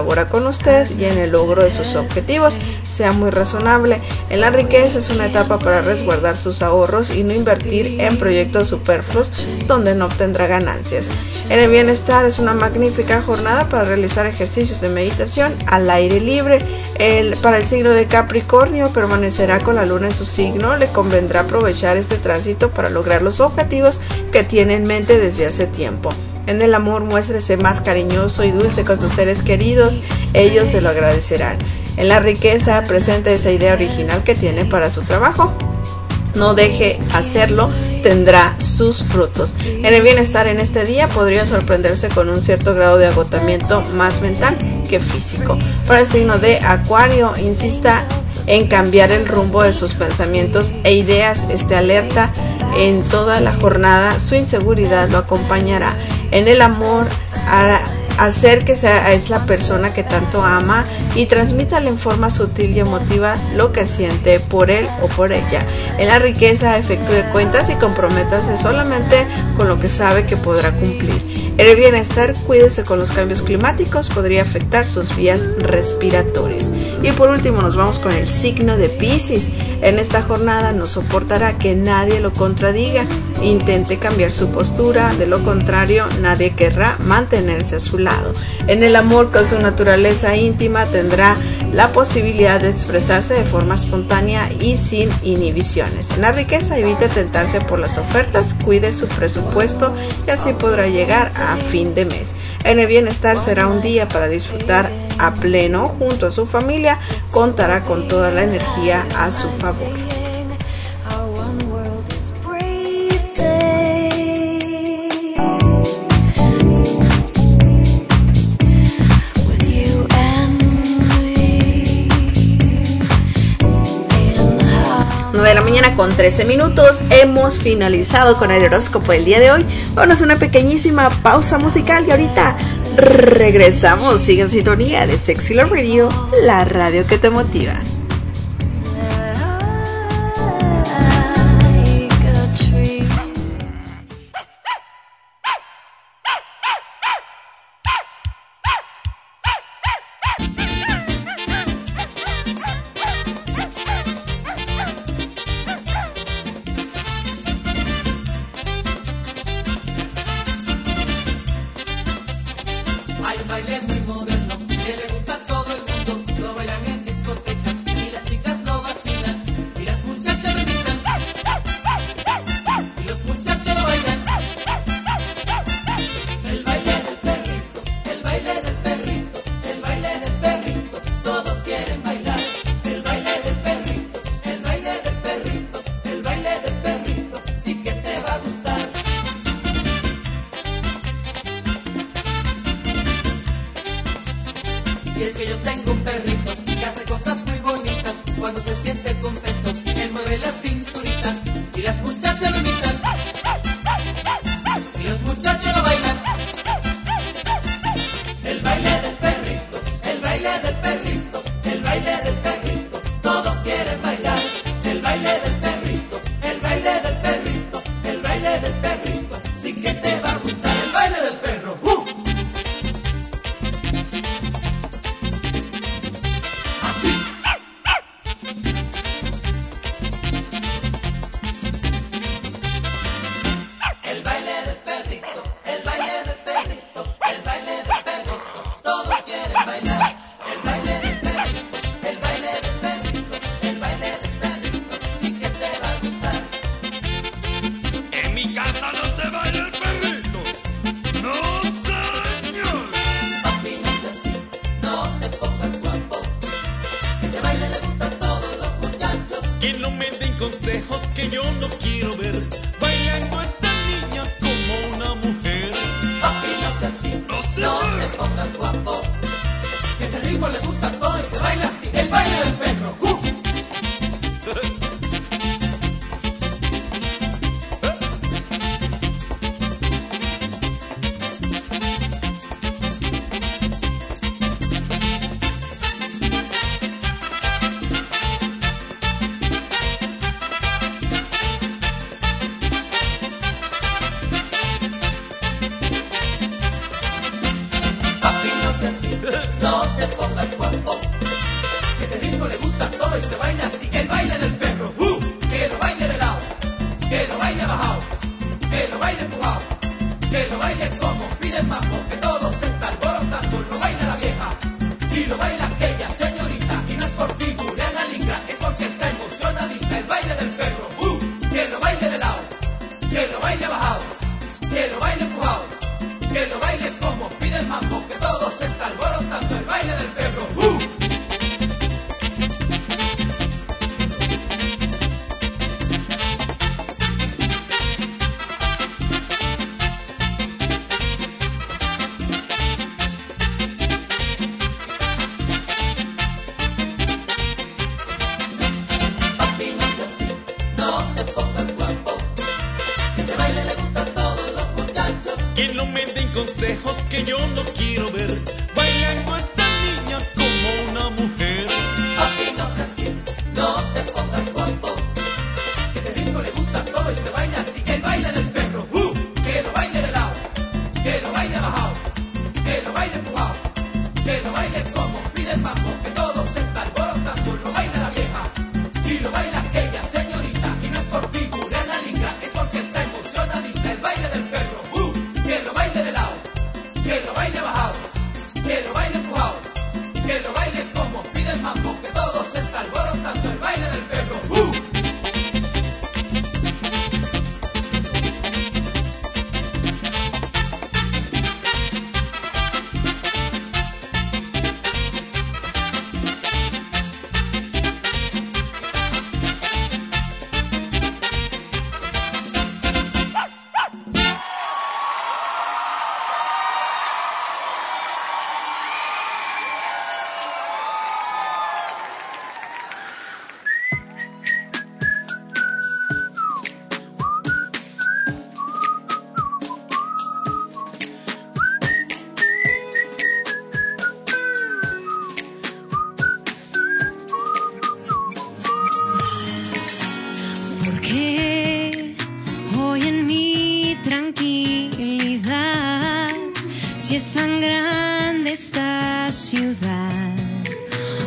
colabora con usted y en el logro de sus objetivos. Sea muy razonable. En la riqueza es una etapa para resguardar sus ahorros y no invertir en proyectos superfluos donde no obtendrá ganancias. En el bienestar es una magnífica jornada para realizar ejercicios de meditación al aire libre. Para el signo de Capricornio, permanecerá con la luna en su signo. Le convendrá aprovechar este tránsito para lograr los objetivos que tiene en mente desde hace tiempo. En el amor, muéstrese más cariñoso y dulce con sus seres queridos, ellos se lo agradecerán. En la riqueza, presente esa idea original que tiene para su trabajo. No deje hacerlo, tendrá sus frutos. En el bienestar, en este día podría sorprenderse con un cierto grado de agotamiento más mental que físico. Para el signo de Acuario, insista en cambiar el rumbo de sus pensamientos e ideas. Esté alerta en toda la jornada, su inseguridad lo acompañará. En el amor, acérquese a esa persona que tanto ama y transmítale en forma sutil y emotiva lo que siente por él o por ella. En la riqueza, efectúe cuentas y comprométase solamente con lo que sabe que podrá cumplir. En el bienestar, cuídese con los cambios climáticos, podría afectar sus vías respiratorias. Y por último nos vamos con el signo de Piscis. En esta jornada no soportará que nadie lo contradiga. Intente cambiar su postura, de lo contrario nadie querrá mantenerse a su lado. En el amor, con su naturaleza íntima, tendrá la posibilidad de expresarse de forma espontánea y sin inhibiciones. En la riqueza, evite tentarse por las ofertas, cuide su presupuesto y así podrá llegar a fin de mes. En el bienestar, será un día para disfrutar a pleno junto a su familia, contará con toda la energía a su favor. De la mañana con 13 minutos, hemos finalizado con el horóscopo del día de hoy. Vámonos a una pequeñísima pausa musical y ahorita regresamos. Sigue en sintonía de Sexy Love Radio, la radio que te motiva.
Hay un baile muy moderno que le gusta a todo el mundo. Lo bailan en discotecas y las chicas lo vacilan. Y las muchachas lo gritan y los muchachos lo bailan. El baile del perrito, el baile del perrito, el baile del perrito. Todos quieren bailar. El baile del perrito, el baile del perrito, el baile del perrito. Sí que te va a gustar. Y es que yo tengo un perrito que hace cosas muy bonitas. Cuando se siente contento, él mueve la cinturita. Y las muchachas lo imitan y los muchachos lo bailan. El baile del perrito, el baile del perrito, el baile del perrito. Todos quieren bailar. El baile del perrito, el baile del perrito, el baile del perrito. Sí que te va a gustar el baile del perro. El baile del perrito, el baile del perrito, el baile del perrito, todos quieren bailar. El baile del perrito, el baile del perrito, el baile del perrito, sí que te va a gustar.
En mi casa no se baila el perrito, no señor.
Papi, no seas así, no te pongas guapo, que ese baile le gusta a todos los muchachos.
Que no me den consejos que yo no quiero ver, bailando esa niña como una mujer.
Papi, no seas así, no te pongas guapo, que ese ritmo le gusta a todos y se baila así, el baile del perro. Papi, no seas así, no te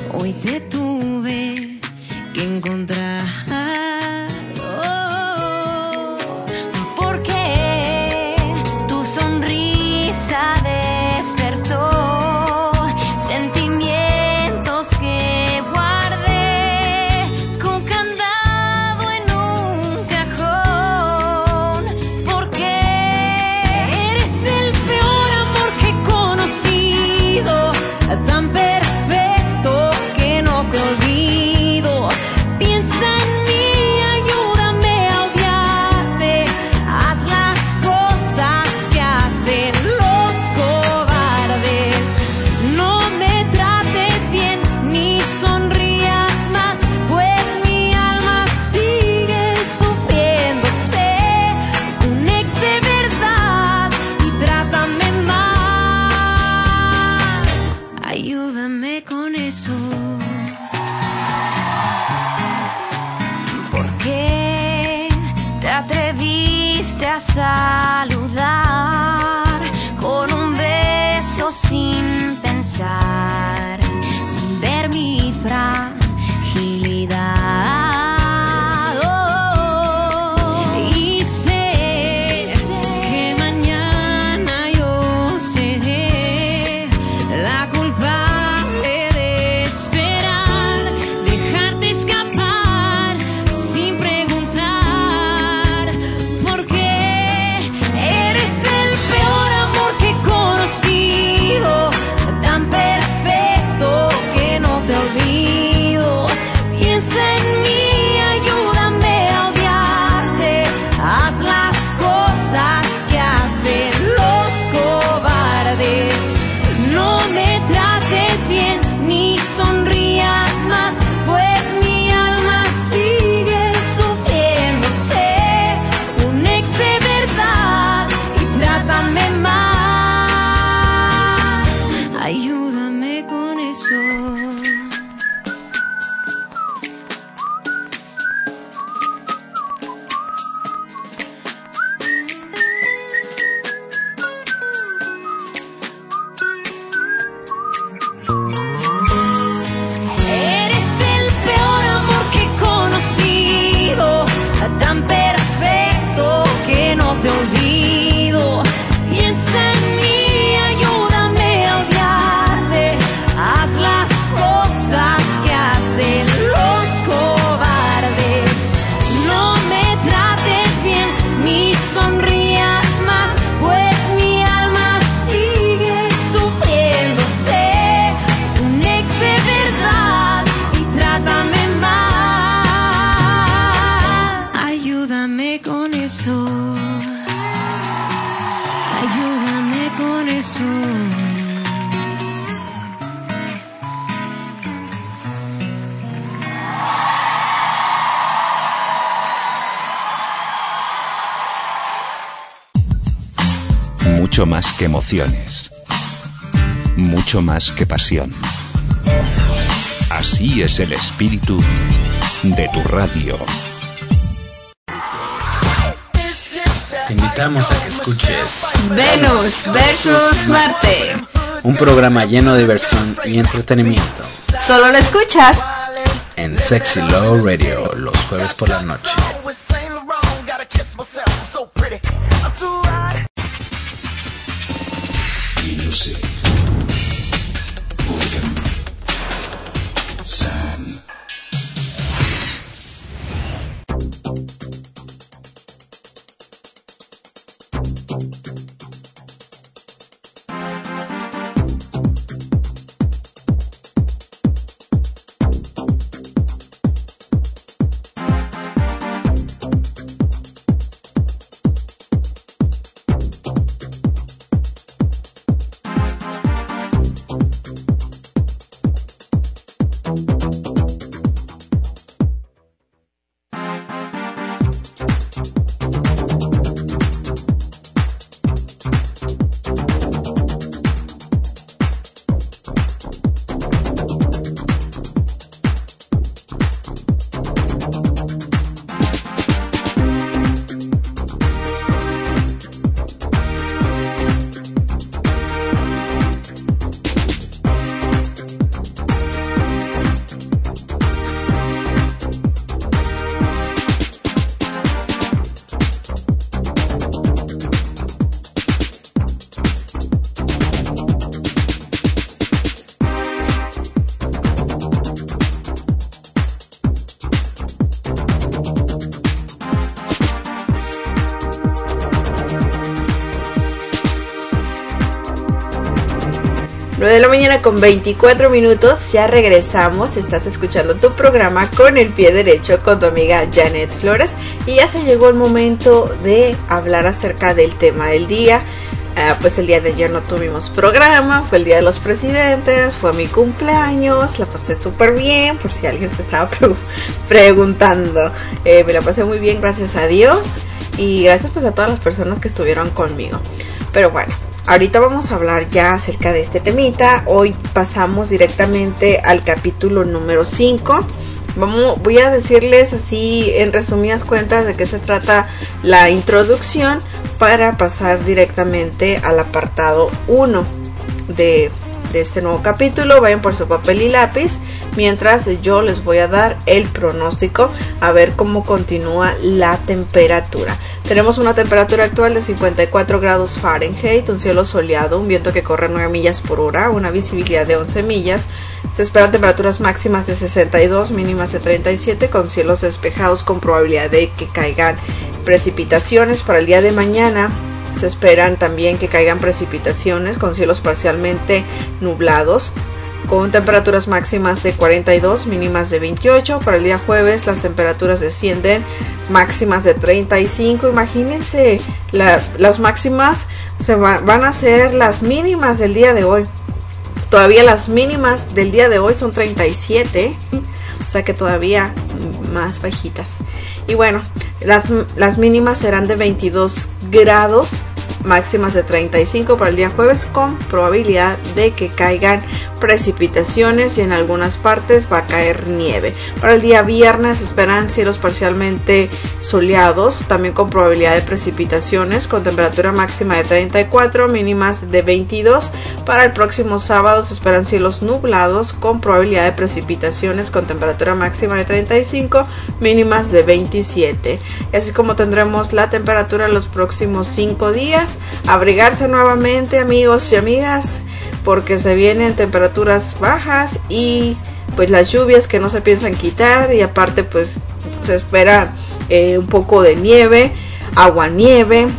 Hoy te tuve que encontrar. Porque tu sonrisa despertó sentimientos que guardé con candado en un cajón. Porque eres el peor amor que he conocido, tan perfecto que no te olvido. Piensa en mí, ayúdame a odiarte. Haz las cosas que hacen los cobardes. No me trates bien ni sonrías más, pues mi alma sigue sufriendo. Sé un ex de verdad y trátame mal. Ayúdame con eso. ¿Por qué te atreviste a saludar con un beso sin pensar, sin ver mi fragilidad? Y sé que mañana yo seré la culpable de esperar, dejarte escapar sin preguntar. Porque eres el peor amor que he conocido, tan perfecto que no te olvido. Piensa en mí, ayúdame a odiarte. Haz las cosas que hacen los cobardes. No me trates bien ni sonrías más, pues mi alma sigue sufriendo. Sé un ex de verdad y trátame mal. Ayúdame con eso. Eres el peor amor que he conocido, tan perfecto que no te olvido. Piensa en mí, ayúdame a odiarte. Haz las cosas que hacen los cobardes. No me trates bien ni sonrías más, pues mi alma sigue sufriendo. Sé un ex de verdad y trátame mal. Ayúdame con eso. Ayúdame con eso.
Mucho más que emociones. Mucho más que pasión. Así es el espíritu de tu radio.
Te invitamos a que escuches
Venus versus Marte.
un programa lleno de diversión y entretenimiento
Solo lo escuchas
en Sexy Love Radio los jueves por la noche.
Music. Organ. Sound.
9 de la mañana con 24 minutos, ya regresamos. Estás escuchando tu programa Con el Pie Derecho con tu amiga Janet Flores. Y ya se llegó el momento de hablar acerca del tema del día. Pues el día de ayer no tuvimos programa, fue el día de los presidentes, fue mi cumpleaños, la pasé súper bien, por si alguien se estaba preguntando. Me la pasé muy bien, gracias a Dios. Y gracias pues a todas las personas que estuvieron conmigo. Pero bueno, ahorita vamos a hablar ya acerca de este temita. Hoy pasamos directamente al capítulo número 5. Voy a decirles así en resumidas cuentas de qué se trata la introducción para pasar directamente al apartado 1 de este nuevo capítulo. Vayan por su papel y lápiz mientras yo les voy a dar el pronóstico, a ver cómo continúa la temperatura. Tenemos una temperatura actual de 54 grados Fahrenheit, un cielo soleado, un viento que corre 9 millas por hora, una visibilidad de 11 millas. Se esperan temperaturas máximas de 62, mínimas de 37, con cielos despejados con probabilidad de que caigan precipitaciones. Para el día de mañana se esperan también que caigan precipitaciones con cielos parcialmente nublados, con temperaturas máximas de 42, mínimas de 28. Para el día jueves las temperaturas descienden, máximas de 35. Imagínense, las máximas van a ser las mínimas del día de hoy. Todavía las mínimas del día de hoy son 37, o sea que todavía más bajitas. Y bueno, las mínimas serán de 22 grados, máximas de 35 para el día jueves, con probabilidad de que caigan precipitaciones y en algunas partes va a caer nieve. Para el día viernes esperan cielos parcialmente soleados, también con probabilidad de precipitaciones, con temperatura máxima de 34, mínimas de 22. Para el próximo sábado se esperan cielos nublados con probabilidad de precipitaciones, con temperatura máxima de 35, mínimas de 27. Y así como tendremos la temperatura en los próximos 5 días. Abrigarse nuevamente, amigos y amigas, porque se vienen temperaturas bajas y pues las lluvias que no se piensan quitar, y aparte pues se espera un poco de nieve, aguanieve,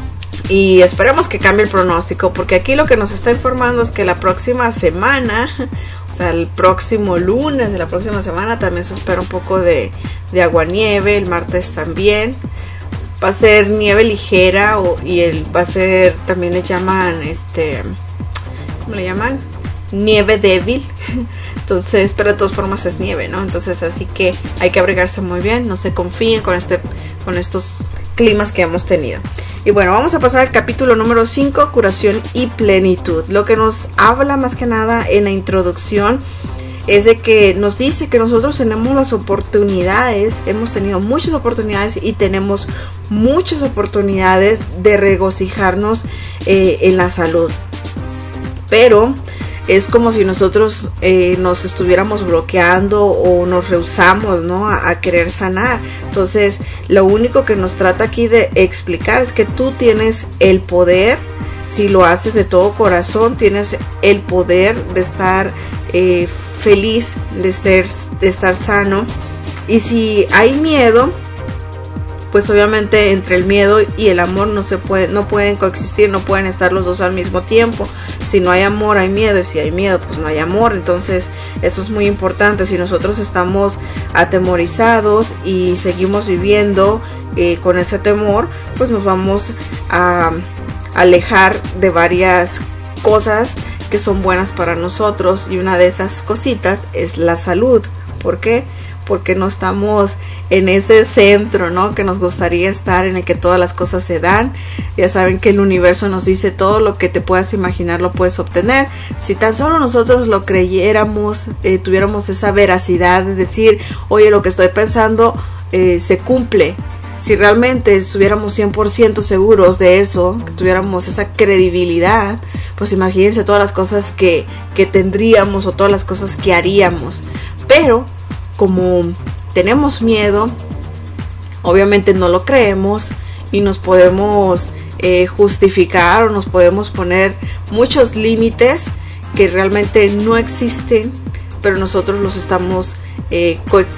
y esperemos que cambie el pronóstico, porque aquí lo que nos está informando es que la próxima semana, o sea el próximo lunes de la próxima semana, también se espera un poco de aguanieve, el martes también. Va a ser nieve ligera va a ser, también le llaman, ¿cómo le llaman? Nieve débil. Entonces, pero de todas formas es nieve, ¿no? Entonces, así que hay que abrigarse muy bien, no se confíen con estos climas que hemos tenido. Y bueno, vamos a pasar al capítulo número 5, curación y plenitud. Lo que nos habla más que nada en la introducción es de que nos dice que nosotros tenemos las oportunidades, hemos tenido muchas oportunidades y tenemos muchas oportunidades de regocijarnos en la salud. Pero es como si nosotros nos estuviéramos bloqueando o nos rehusamos, ¿no? a querer sanar. Entonces, lo único que nos trata aquí de explicar es que tú tienes el poder, si lo haces de todo corazón, tienes el poder de estar feliz, de estar sano. Y si hay miedo, pues obviamente entre el miedo y el amor no pueden coexistir, no pueden estar los dos al mismo tiempo. Si no hay amor hay miedo, y si hay miedo pues no hay amor. Entonces eso es muy importante. Si nosotros estamos atemorizados y seguimos viviendo con ese temor, pues nos vamos a alejar de varias cosas que son buenas para nosotros, y una de esas cositas es la salud. ¿Por qué? Porque no estamos en ese centro, ¿no? Que nos gustaría estar, en el que todas las cosas se dan. Ya saben que el universo nos dice: todo lo que te puedas imaginar lo puedes obtener. Si tan solo nosotros lo creyéramos, tuviéramos esa veracidad de decir: oye, lo que estoy pensando se cumple. Si realmente estuviéramos 100% seguros de eso, que tuviéramos esa credibilidad, pues imagínense todas las cosas que tendríamos, o todas las cosas que haríamos. Pero como tenemos miedo, obviamente no lo creemos, y nos podemos justificar, o nos podemos poner muchos límites que realmente no existen, pero nosotros los estamos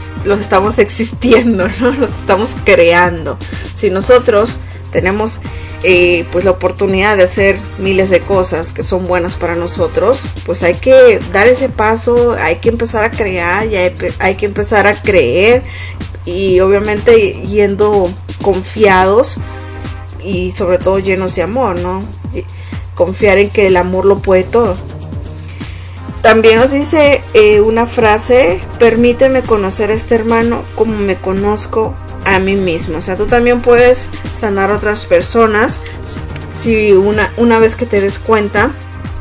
existiendo, ¿no? Los estamos creando. Si nosotros tenemos pues la oportunidad de hacer miles de cosas que son buenas para nosotros, pues hay que dar ese paso, hay que empezar a crear y hay que empezar a creer, y obviamente yendo confiados y sobre todo llenos de amor, ¿no? Confiar en que el amor lo puede todo. También nos dice una frase: permíteme conocer a este hermano como me conozco a mí mismo. O sea, tú también puedes sanar a otras personas si una vez que te des cuenta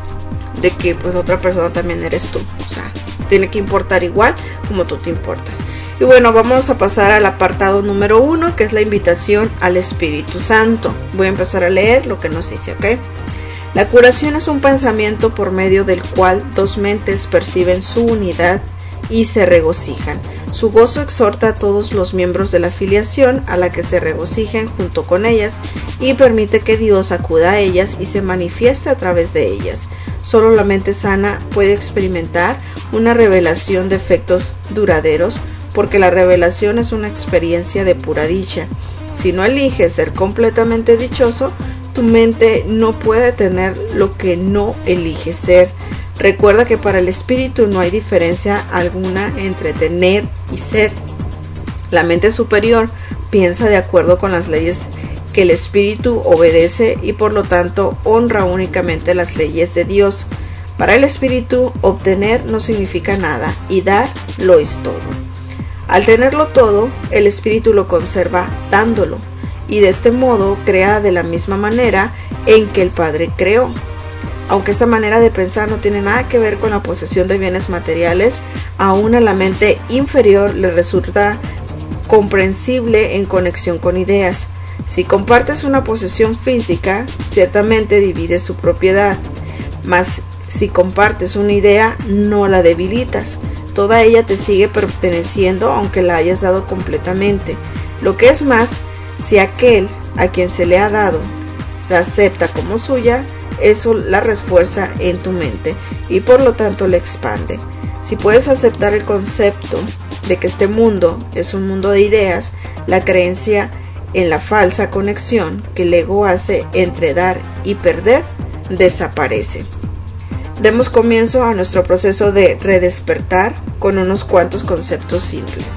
de que pues otra persona también eres tú. O sea, tiene que importar igual como tú te importas. Y bueno, vamos a pasar al apartado número 1, que es la invitación al Espíritu Santo. Voy a empezar a leer lo que nos dice, ¿ok? La curación es un pensamiento por medio del cual dos mentes perciben su unidad y se regocijan. Su gozo exhorta a todos los miembros de la filiación a la que se regocijen junto con ellas y permite que Dios acuda a ellas y se manifieste a través de ellas. Solo la mente sana puede experimentar una revelación de efectos duraderos, porque la revelación es una experiencia de pura dicha. Si no eliges ser completamente dichoso, tu mente no puede tener lo que no elige ser. Recuerda que para el espíritu no hay diferencia alguna entre tener y ser. La mente superior piensa de acuerdo con las leyes que el espíritu obedece y por lo tanto honra únicamente las leyes de Dios. Para el espíritu, obtener no significa nada y dar lo es todo. Al tenerlo todo, el espíritu lo conserva dándolo, y de este modo crea de la misma manera en que el Padre creó. Aunque esta manera de pensar no tiene nada que ver con la posesión de bienes materiales, aún a la mente inferior le resulta comprensible en conexión con ideas. Si compartes una posesión física, ciertamente divides su propiedad, mas si compartes una idea, no la debilitas. Toda ella te sigue perteneciendo aunque la hayas dado completamente. Lo que es más, si aquel a quien se le ha dado la acepta como suya, eso la refuerza en tu mente y por lo tanto la expande. Si puedes aceptar el concepto de que este mundo es un mundo de ideas, la creencia en la falsa conexión que el ego hace entre dar y perder desaparece. Demos comienzo a nuestro proceso de redespertar con unos cuantos conceptos simples.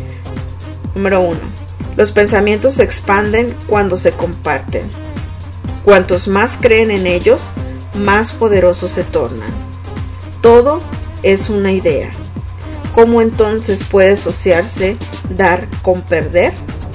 Número 1. Los pensamientos se expanden cuando se comparten. Cuantos más creen en ellos, más poderosos se tornan. Todo es una idea. ¿Cómo entonces puede asociarse dar con perder?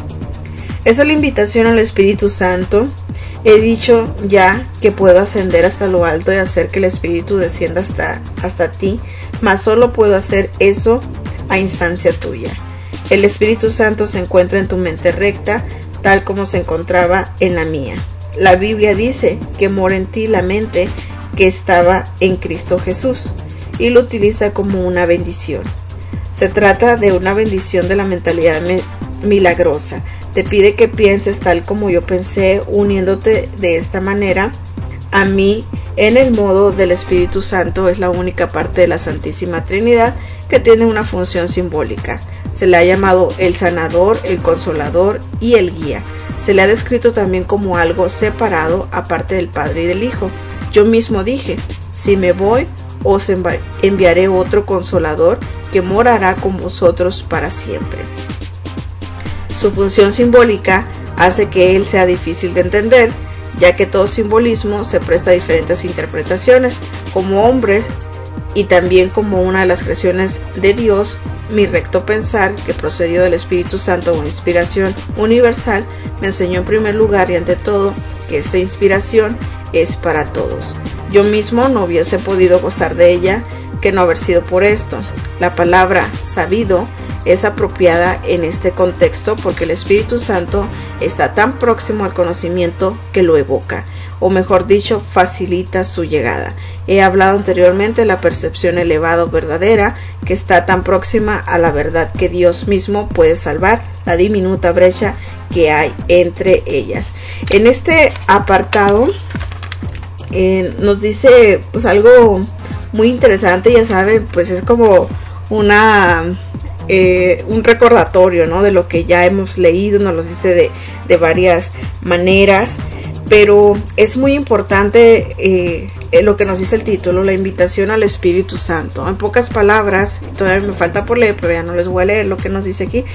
Esa es la invitación al Espíritu Santo. He dicho ya que puedo ascender hasta lo alto y hacer que el Espíritu descienda hasta ti, mas solo puedo hacer eso a instancia tuya. El Espíritu Santo se encuentra en tu mente recta, tal como se encontraba en la mía. La Biblia dice que mora en ti la mente que estaba en Cristo Jesús, y lo utiliza como una bendición. Se trata de una bendición de la mentalidad milagrosa. Te pide que pienses tal como yo pensé, uniéndote de esta manera a mí en el modo del Espíritu Santo. Es la única parte de la Santísima Trinidad que tiene una función simbólica. Se le ha llamado el sanador, el consolador y el guía. Se le ha descrito también como algo separado aparte del Padre y del Hijo. Yo mismo dije: si me voy, os enviaré otro consolador que morará con vosotros para siempre. Su función simbólica hace que él sea difícil de entender, ya que todo simbolismo se presta a diferentes interpretaciones. Como hombres y también como una de las creaciones de Dios, mi recto pensar, que procedió del Espíritu Santo o inspiración universal, me enseñó en primer lugar y ante todo que esta inspiración es para todos. Yo mismo no hubiese podido gozar de ella que no haber sido por esto. La palabra sabido es apropiada en este contexto porque el Espíritu Santo está tan próximo al conocimiento que lo evoca, o mejor dicho, facilita su llegada. He hablado anteriormente de la percepción elevada o verdadera, que está tan próxima a la verdad que Dios mismo puede salvar la diminuta brecha que hay entre ellas. En este apartado nos dice pues algo muy interesante. Ya saben, pues es como un recordatorio, ¿no?, de lo que ya hemos leído. Nos lo dice de varias maneras, Pero es muy importante lo que nos dice el título, la invitación al Espíritu Santo. En pocas palabras, todavía me falta por leer, pero ya no les voy a leer lo que nos dice aquí.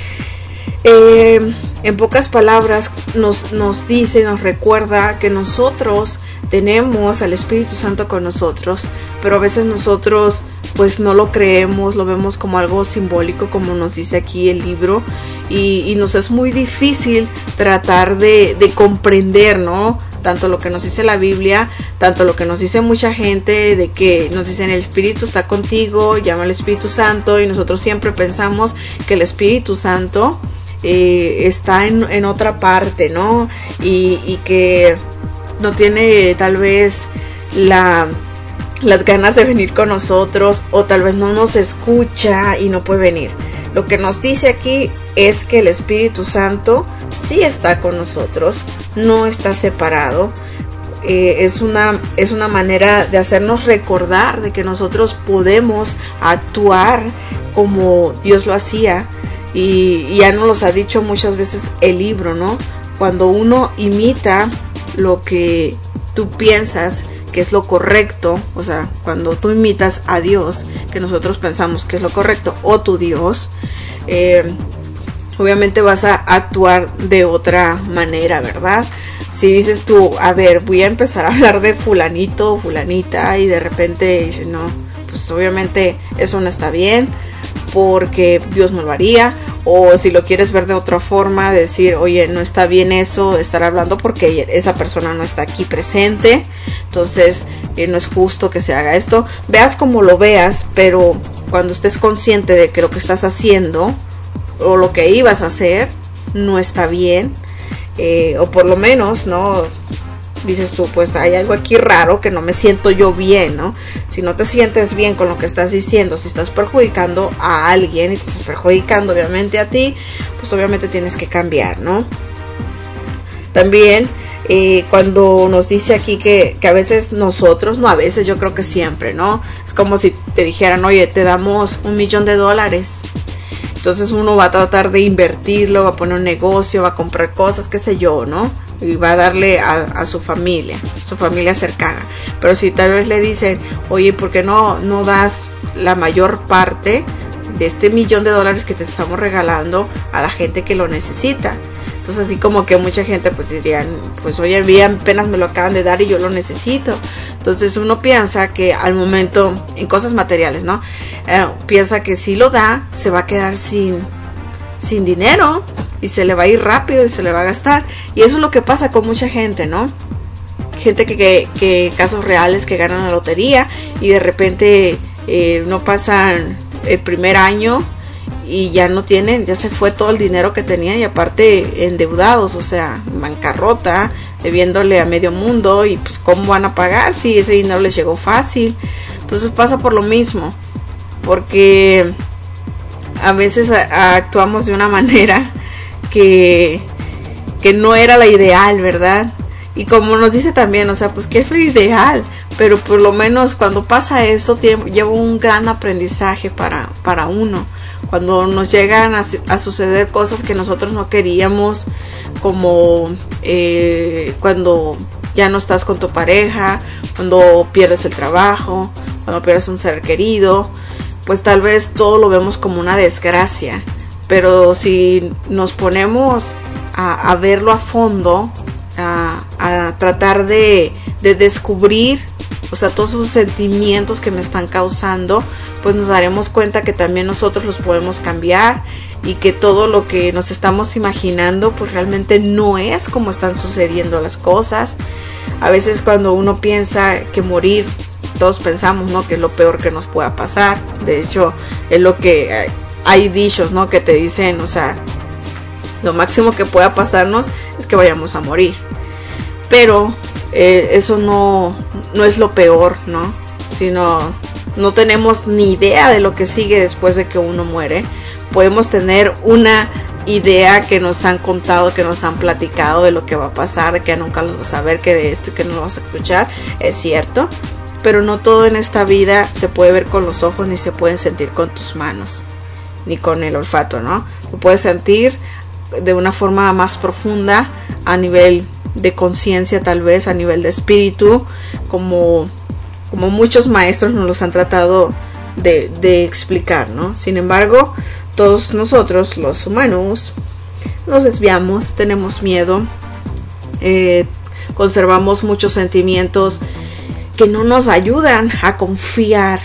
En pocas palabras nos dice, nos recuerda que nosotros tenemos al Espíritu Santo con nosotros, pero a veces nosotros pues no lo creemos, lo vemos como algo simbólico, como nos dice aquí el libro, y nos es muy difícil tratar de comprender, ¿no? Tanto lo que nos dice la Biblia, tanto lo que nos dice mucha gente, de que nos dicen el Espíritu está contigo, llama al Espíritu Santo, y nosotros siempre pensamos que el Espíritu Santo está en otra parte, ¿no? Y que no tiene tal vez las ganas de venir con nosotros, o tal vez no nos escucha y no puede venir. Lo que nos dice aquí es que el Espíritu Santo sí está con nosotros, no está separado. Es una manera de hacernos recordar de que nosotros podemos actuar como Dios lo hacía, y ya nos los ha dicho muchas veces el libro, ¿no? Cuando uno imita lo que tú piensas que es lo correcto, o sea, cuando tú imitas a Dios, que nosotros pensamos que es lo correcto, o tu Dios, obviamente vas a actuar de otra manera, ¿verdad? Si dices tú, a ver, voy a empezar a hablar de fulanito o fulanita, y de repente dices, no, pues obviamente eso no está bien, porque Dios no lo haría. O si lo quieres ver de otra forma, decir, oye, no está bien eso, estar hablando porque esa persona no está aquí presente, entonces no es justo que se haga esto. Veas como lo veas, pero cuando estés consciente de que lo que estás haciendo o lo que ibas a hacer no está bien, o por lo menos, ¿no? Dices tú, pues hay algo aquí raro que no me siento yo bien, ¿no? Si no te sientes bien con lo que estás diciendo, si estás perjudicando a alguien y te estás perjudicando obviamente a ti, pues obviamente tienes que cambiar, ¿no? También cuando nos dice aquí que a veces nosotros, no a veces, yo creo que siempre, ¿no? Es como si te dijeran, oye, te damos $1,000,000. Entonces uno va a tratar de invertirlo, va a poner un negocio, va a comprar cosas, qué sé yo, ¿no? Y va a darle a su familia cercana. Pero si tal vez le dicen, oye, ¿por qué no das la mayor parte de este $1,000,000 que te estamos regalando a la gente que lo necesita? Entonces así como que mucha gente pues dirían, pues oye, bien, apenas me lo acaban de dar y yo lo necesito. Entonces uno piensa que al momento, en cosas materiales, ¿no? Piensa que si lo da, se va a quedar sin dinero y se le va a ir rápido y se le va a gastar. Y eso es lo que pasa con mucha gente, ¿no? Gente que casos reales, que ganan la lotería y de repente no pasan el primer año y ya no tienen, ya se fue todo el dinero que tenían, y aparte endeudados, o sea, bancarrota, debiéndole a medio mundo, y pues cómo van a pagar si ese dinero les llegó fácil. Entonces pasa por lo mismo, porque a veces actuamos de una manera que no era la ideal, ¿verdad? Y como nos dice también, o sea, pues que es lo ideal, pero por lo menos cuando pasa eso lleva un gran aprendizaje para uno. Cuando nos llegan a suceder cosas que nosotros no queríamos, como cuando ya no estás con tu pareja, cuando pierdes el trabajo, cuando pierdes un ser querido, pues tal vez todo lo vemos como una desgracia. Pero si nos ponemos a verlo a fondo, a tratar de descubrir, o sea, todos esos sentimientos que me están causando, pues nos daremos cuenta que también nosotros los podemos cambiar, y que todo lo que nos estamos imaginando pues realmente no es como están sucediendo las cosas. A veces cuando uno piensa que morir, todos pensamos, ¿no?, que es lo peor que nos pueda pasar. De hecho, es lo que hay dichos, ¿no?, que te dicen, o sea, lo máximo que pueda pasarnos es que vayamos a morir. Pero eso no es lo peor, ¿no? Sino no tenemos ni idea de lo que sigue después de que uno muere. Podemos tener una idea que nos han contado, que nos han platicado de lo que va a pasar, de que nunca lo vas a ver, que de esto y que no lo vas a escuchar, es cierto. Pero no todo en esta vida se puede ver con los ojos, ni se pueden sentir con tus manos, ni con el olfato, ¿no? Lo puedes sentir de una forma más profunda, a nivel de conciencia, tal vez a nivel de espíritu, como muchos maestros nos los han tratado de explicar, ¿no? Sin embargo, todos nosotros, los humanos, nos desviamos, tenemos miedo, conservamos muchos sentimientos que no nos ayudan a confiar,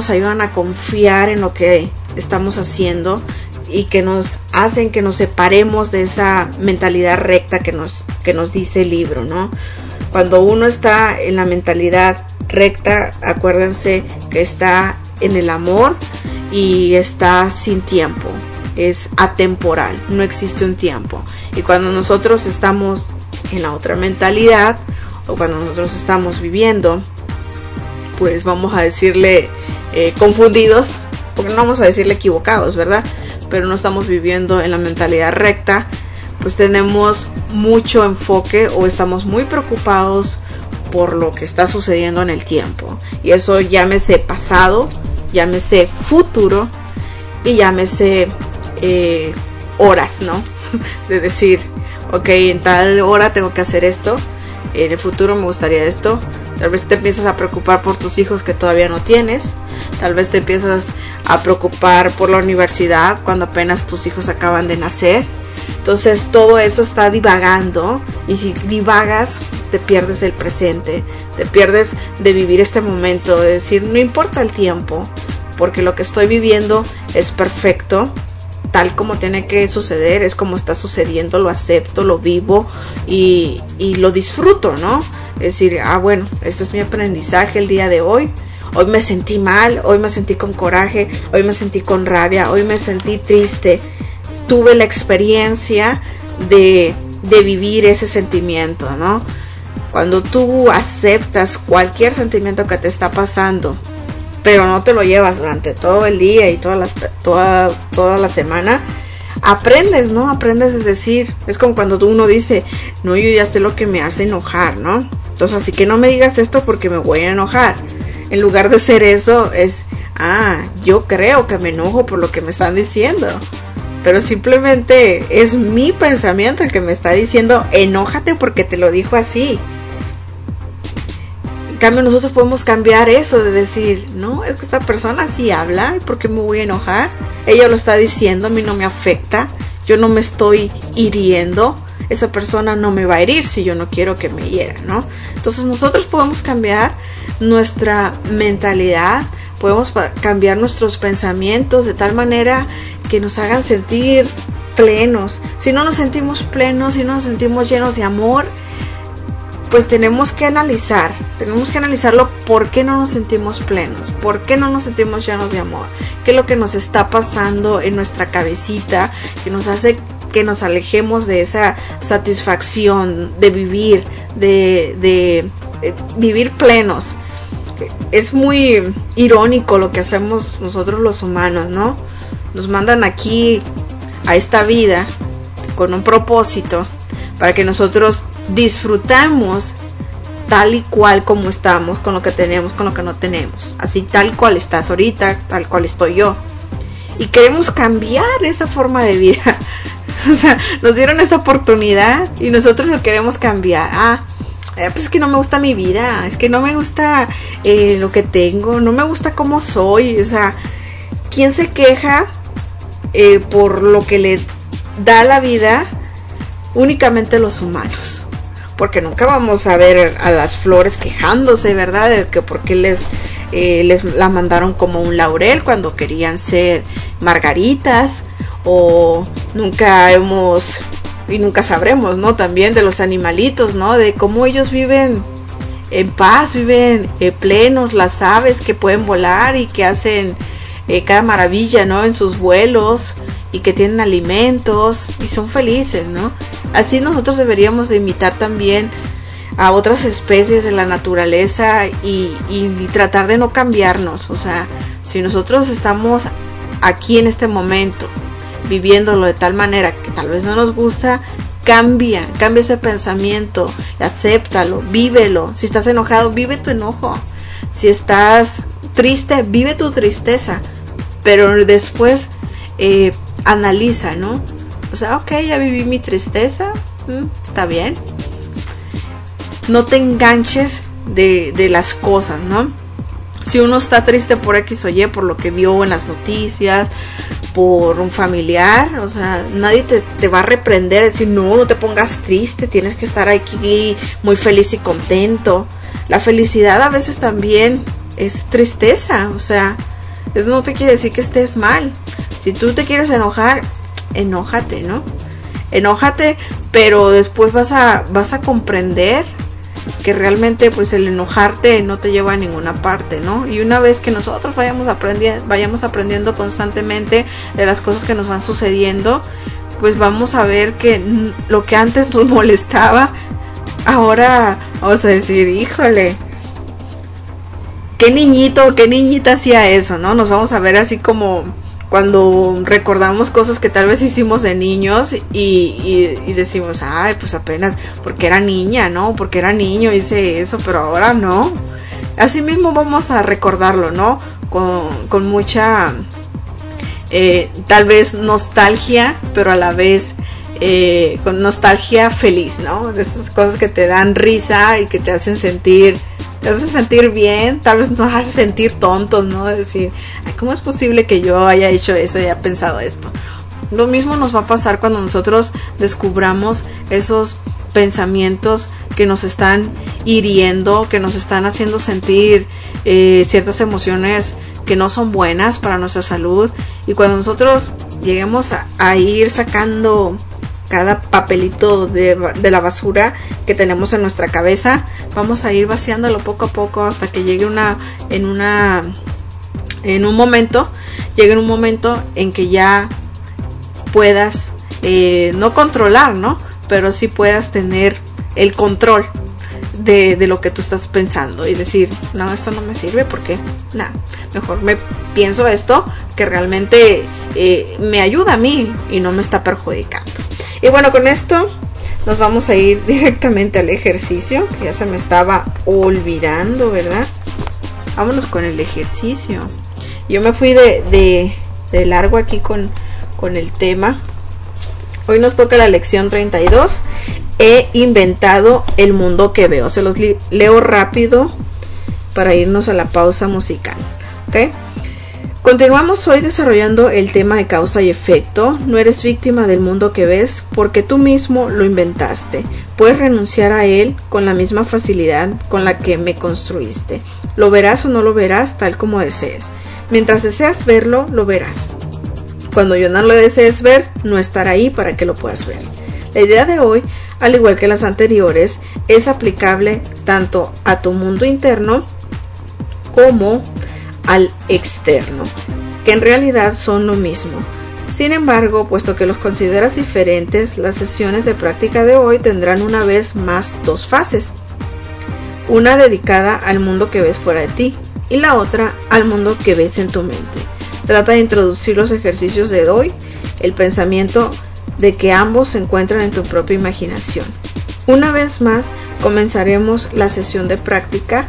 en lo que estamos haciendo, y que nos hacen que nos separemos de esa mentalidad recta que nos dice el libro, ¿no? Cuando uno está en la mentalidad recta, acuérdense que está en el amor y está sin tiempo, es atemporal, no existe un tiempo. Y cuando nosotros estamos en la otra mentalidad, o cuando nosotros estamos viviendo, pues vamos a decirle confundidos, porque no vamos a decirle equivocados, ¿verdad? Pero no estamos viviendo en la mentalidad recta, pues tenemos mucho enfoque o estamos muy preocupados por lo que está sucediendo en el tiempo. Y eso llámese pasado, llámese futuro y llámese horas, ¿no? De decir, ok, en tal hora tengo que hacer esto, en el futuro me gustaría esto. Tal vez te empiezas a preocupar por tus hijos que todavía no tienes. Tal vez te empiezas a preocupar por la universidad cuando apenas tus hijos acaban de nacer. Entonces todo eso está divagando, y si divagas te pierdes del presente, te pierdes de vivir este momento, de decir, no importa el tiempo, porque lo que estoy viviendo es perfecto, tal como tiene que suceder, es como está sucediendo, lo acepto, lo vivo y lo disfruto, ¿no? Es decir, bueno, este es mi aprendizaje el día de hoy. Hoy me sentí mal, hoy me sentí con coraje, hoy me sentí con rabia, hoy me sentí triste. Tuve la experiencia de vivir ese sentimiento, ¿no? Cuando tú aceptas cualquier sentimiento que te está pasando, pero no te lo llevas durante todo el día y toda la semana, aprendes, ¿no? Aprendes a decir, es como cuando uno dice, no, yo ya sé lo que me hace enojar, ¿no? Entonces, así que no me digas esto porque me voy a enojar. En lugar de ser eso, es, yo creo que me enojo por lo que me están diciendo. Pero simplemente es mi pensamiento el que me está diciendo, enójate porque te lo dijo así. En cambio, nosotros podemos cambiar eso de decir, no, es que esta persona así habla, ¿por qué me voy a enojar? Ella lo está diciendo, a mí no me afecta, yo no me estoy hiriendo, esa persona no me va a herir si yo no quiero que me hiera, ¿no? Entonces nosotros podemos cambiar nuestra mentalidad, podemos cambiar nuestros pensamientos de tal manera que nos hagan sentir plenos. Si no nos sentimos plenos, si no nos sentimos llenos de amor, pues tenemos que analizarlo, por qué no nos sentimos plenos, por qué no nos sentimos llenos de amor, qué es lo que nos está pasando en nuestra cabecita que nos hace que nos alejemos de esa satisfacción de vivir, de vivir plenos. Es muy irónico lo que hacemos nosotros los humanos, ¿no? Nos mandan aquí a esta vida con un propósito para que nosotros disfrutamos tal y cual como estamos, con lo que tenemos, con lo que no tenemos, así tal cual estás ahorita, tal cual estoy yo, y queremos cambiar esa forma de vida. O sea, nos dieron esta oportunidad y nosotros lo queremos cambiar. Pues es que no me gusta mi vida, es que no me gusta lo que tengo, no me gusta cómo soy. O sea, ¿quién se queja por lo que le da la vida? Únicamente los humanos. Porque nunca vamos a ver a las flores quejándose, ¿verdad? De que porque les la mandaron como un laurel cuando querían ser margaritas. O nunca sabremos, ¿no? También de los animalitos, ¿no? De cómo ellos viven en paz, viven plenos, las aves que pueden volar y que hacen cada maravilla, ¿no? En sus vuelos, y que tienen alimentos y son felices, ¿no? Así nosotros deberíamos de imitar también a otras especies de la naturaleza y tratar de no cambiarnos. O sea, si nosotros estamos aquí en este momento viviéndolo de tal manera que tal vez no nos gusta, cambia ese pensamiento, acéptalo, vívelo. Si estás enojado, vive tu enojo. Si estás triste, vive tu tristeza, pero después analiza, ¿no? O sea, ok, ya viví mi tristeza, está bien, no te enganches de las cosas, ¿no? Si uno está triste por X o Y, por lo que vio en las noticias, por un familiar, o sea, nadie te va a reprender, decir, no te pongas triste, tienes que estar aquí muy feliz y contento. La felicidad a veces también es tristeza, o sea, eso no te quiere decir que estés mal. Si tú te quieres enojar, enójate, ¿no? Enójate, pero después vas a comprender que realmente pues el enojarte no te lleva a ninguna parte, ¿no? Y una vez que nosotros vayamos aprendiendo constantemente de las cosas que nos van sucediendo, pues vamos a ver que lo que antes nos molestaba, ahora vamos a decir, híjole, qué niñito o qué niñita hacía eso, ¿no? Nos vamos a ver así como cuando recordamos cosas que tal vez hicimos de niños y decimos, ay, pues apenas porque era niña, ¿no? Porque era niño hice eso, pero ahora no. Así mismo vamos a recordarlo, ¿no? Con mucha, tal vez nostalgia, pero a la vez con nostalgia feliz, ¿no? De esas cosas que te dan risa y que te hacen sentir bien, tal vez nos hace sentir tontos, ¿no? Decir, ay, ¿cómo es posible que yo haya hecho eso y haya pensado esto? Lo mismo nos va a pasar cuando nosotros descubramos esos pensamientos que nos están hiriendo, que nos están haciendo sentir ciertas emociones que no son buenas para nuestra salud. Y cuando nosotros lleguemos a ir sacando cada papelito de la basura que tenemos en nuestra cabeza, vamos a ir vaciándolo poco a poco hasta que llegue en un momento en que ya puedas no controlar, ¿no? Pero sí puedas tener el control de lo que tú estás pensando y decir, no, esto no me sirve porque mejor me pienso esto que realmente me ayuda a mí y no me está perjudicando. Y bueno, con esto nos vamos a ir directamente al ejercicio, que ya se me estaba olvidando, ¿verdad? Vámonos con el ejercicio. Yo me fui de largo aquí con el tema. Hoy nos toca la lección 32. He inventado el mundo que veo. Se los leo rápido para irnos a la pausa musical, ¿ok? Continuamos hoy desarrollando el tema de causa y efecto. No eres víctima del mundo que ves porque tú mismo lo inventaste. Puedes renunciar a él con la misma facilidad con la que me construiste. Lo verás o no lo verás tal como desees. Mientras deseas verlo, lo verás. Cuando yo no lo desees ver, no estará ahí para que lo puedas ver. La idea de hoy, al igual que las anteriores, es aplicable tanto a tu mundo interno como al externo, que en realidad son lo mismo. Sin embargo, puesto que los consideras diferentes, las sesiones de práctica de hoy tendrán una vez más dos fases. Una dedicada al mundo que ves fuera de ti y la otra al mundo que ves en tu mente. Trata de introducir los ejercicios de hoy, el pensamiento de que ambos se encuentran en tu propia imaginación. Una vez más, comenzaremos la sesión de práctica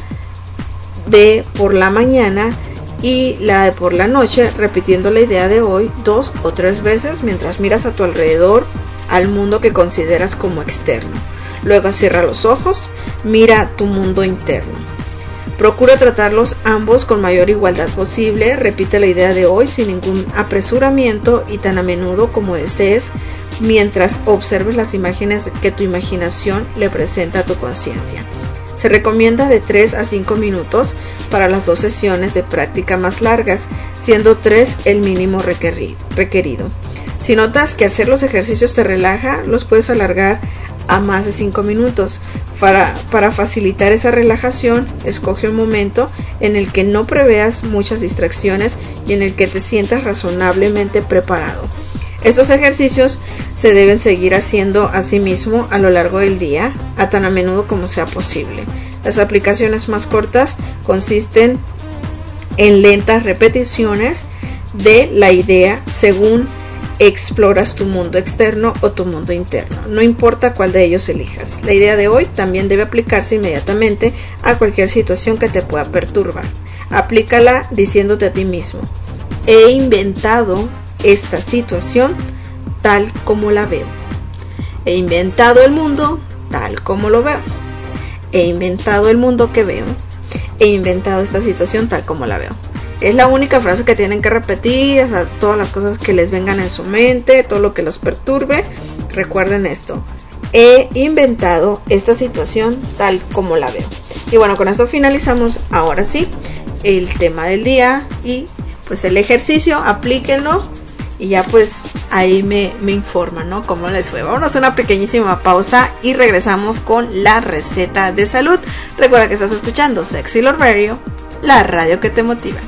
de por la mañana y la de por la noche, repitiendo la idea de hoy 2 o 3 veces mientras miras a tu alrededor al mundo que consideras como externo. Luego cierra los ojos, mira tu mundo interno. Procura tratarlos ambos con mayor igualdad posible. Repite la idea de hoy sin ningún apresuramiento y tan a menudo como desees, mientras observes las imágenes que tu imaginación le presenta a tu conciencia. Se recomienda de 3 a 5 minutos para las 2 sesiones de práctica más largas, siendo 3 el mínimo requerido. Si notas que hacer los ejercicios te relaja, los puedes alargar a más de 5 minutos. Para facilitar esa relajación, escoge un momento en el que no preveas muchas distracciones y en el que te sientas razonablemente preparado. Estos ejercicios se deben seguir haciendo a sí mismo a lo largo del día, a tan a menudo como sea posible. Las aplicaciones más cortas consisten en lentas repeticiones de la idea según exploras tu mundo externo o tu mundo interno. No importa cuál de ellos elijas. La idea de hoy también debe aplicarse inmediatamente a cualquier situación que te pueda perturbar. Aplícala diciéndote a ti mismo: he inventado esta situación tal como la veo. He inventado el mundo tal como lo veo. he inventado el mundo que veo, he inventado esta situación tal como la veo. Es la única frase que tienen que repetir, o sea, todas las cosas que les vengan en su mente, todo lo que los perturbe. Recuerden esto: he inventado esta situación tal como la veo. Y bueno, con esto finalizamos ahora sí el tema del día y pues el ejercicio, aplíquenlo y ya pues ahí me informan, ¿no? Cómo les fue. Vámonos a una pequeñísima pausa y regresamos con la receta de salud. Recuerda que estás escuchando Sexy Love Radio, la radio que te motiva.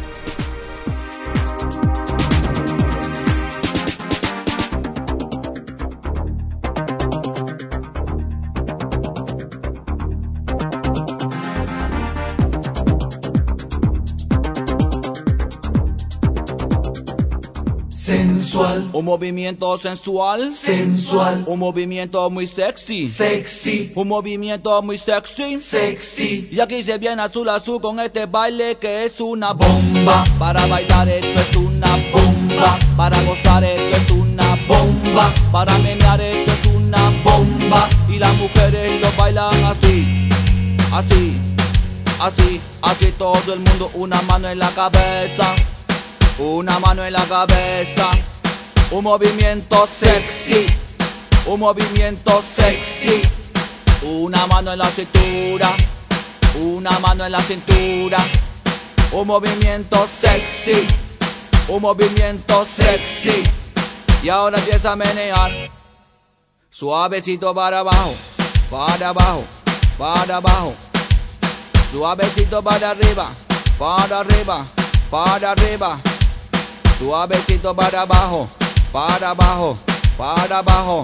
Sensual, un movimiento sensual, sensual, un movimiento muy sexy, sexy, un movimiento muy sexy, sexy. Y aquí se viene azul azul con este baile que es una bomba. Para bailar esto es una bomba, para gozar esto es una bomba, para menear esto es una bomba. Y las mujeres lo bailan así, así, así, así todo el mundo, una mano en la cabeza. Una mano en la cabeza, un movimiento sexy, un movimiento sexy. Una mano en la cintura, una mano en la cintura. Un movimiento sexy, un movimiento sexy. Y ahora empieza a menear, suavecito para abajo, para abajo, para abajo. Suavecito para arriba, para arriba, para arriba. Suavecito para abajo, para abajo, para abajo.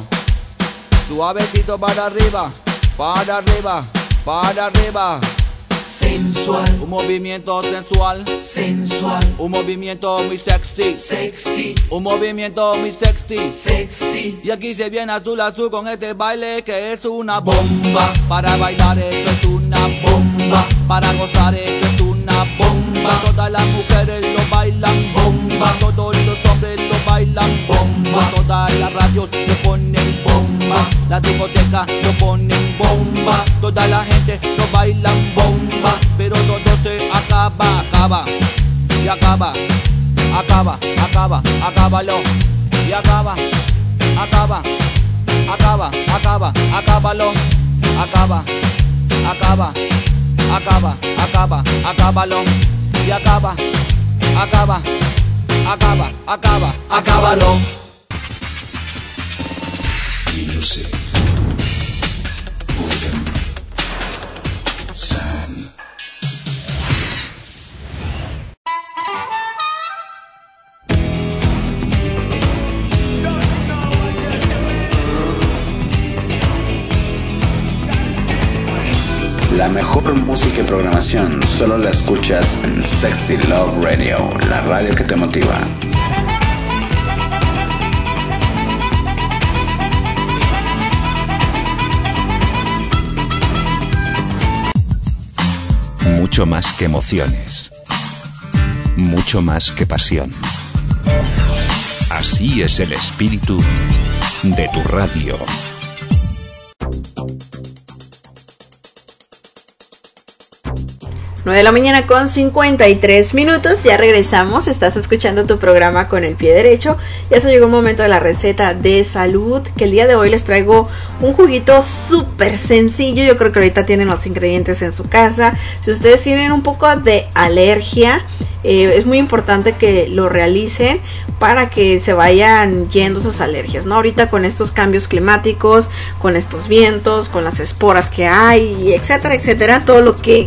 Suavecito para arriba, para arriba, para arriba. Sensual, un movimiento sensual, sensual, un movimiento muy sexy, sexy, un movimiento muy sexy, sexy. Y aquí se viene azul azul con este baile que es una bomba. Para bailar esto es una bomba, para gozar esto es una bomba. Todas las mujeres lo bailan bomba, todos los hombres lo bailan bomba. Todas las radios lo ponen bomba, las discotecas lo ponen bomba. Toda la gente lo bailan bomba, pero todo se acaba, acaba, y acaba, acaba, acaba, acábalo, y acaba, acaba, acaba, acaba, acábalo, acaba, acaba, acaba, acaba, acábalo, y acaba, acaba, acaba, acaba, acábalo.
Music, rhythm, sound. La mejor música y programación solo la escuchas en Sexy Love Radio, la radio que te motiva.
Mucho más que emociones, mucho más que pasión. Así es el espíritu de tu radio.
Nueve de la mañana con 53 minutos, ya regresamos, estás escuchando tu programa Con el Pie Derecho. Ya se llegó el momento de la receta de salud, que el día de hoy les traigo un juguito súper sencillo. Yo creo que ahorita tienen los ingredientes en su casa. Si ustedes tienen un poco de alergia, es muy importante que lo realicen para que se vayan yendo esas alergias, ¿no? Ahorita con estos cambios climáticos, con estos vientos, con las esporas que hay, etcétera, etcétera, todo lo que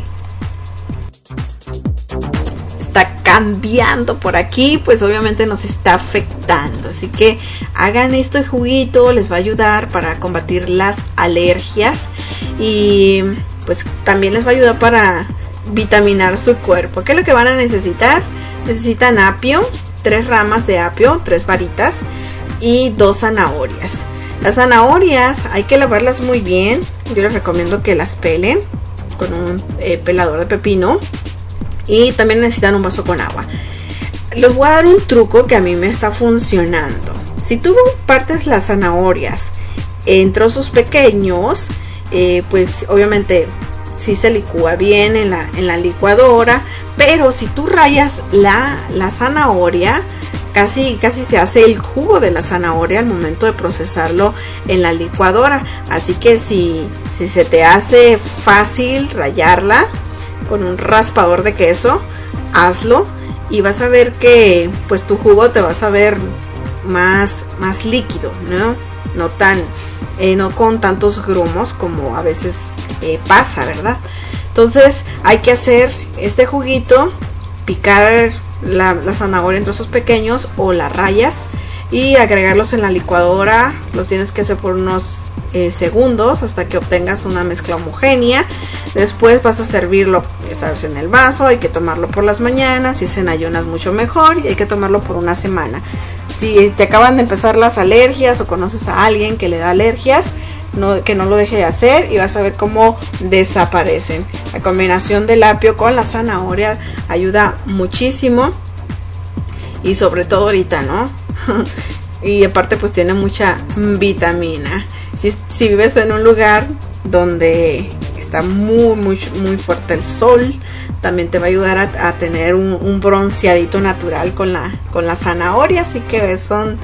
cambiando por aquí, pues obviamente nos está afectando. Así que hagan esto de juguito, les va a ayudar para combatir las alergias y pues también les va a ayudar para vitaminar su cuerpo. ¿Qué es lo que van a necesitar? Necesitan apio, 3 ramas de apio, 3 varitas y 2 zanahorias. Las zanahorias hay que lavarlas muy bien. Yo les recomiendo que las pelen con un pelador de pepino. Y también necesitan un vaso con agua. Les voy a dar un truco que a mí me está funcionando. Si tú partes las zanahorias en trozos pequeños pues obviamente sí se licúa bien en la licuadora, pero si tú rayas la zanahoria, casi se hace el jugo de la zanahoria al momento de procesarlo en la licuadora. Así que si se te hace fácil rallarla con un raspador de queso, hazlo y vas a ver que pues tu jugo te va a saber más líquido, no tan no con tantos grumos como a veces pasa, ¿verdad? Entonces hay que hacer este juguito, picar la zanahoria en trozos pequeños o la rayas y agregarlos en la licuadora. Los tienes que hacer por unos segundos hasta que obtengas una mezcla homogénea. Después vas a servirlo, sabes, en el vaso. Hay que tomarlo por las mañanas, si es en ayunas mucho mejor, y hay que tomarlo por una semana. Si te acaban de empezar las alergias o conoces a alguien que le da alergias, que no lo deje de hacer y vas a ver cómo desaparecen. La combinación del apio con la zanahoria ayuda muchísimo, y sobre todo ahorita, ¿no? Y aparte pues tiene mucha vitamina. Si vives en un lugar donde está muy fuerte el sol, también te va a ayudar a tener un bronceadito natural con la zanahoria. Así que son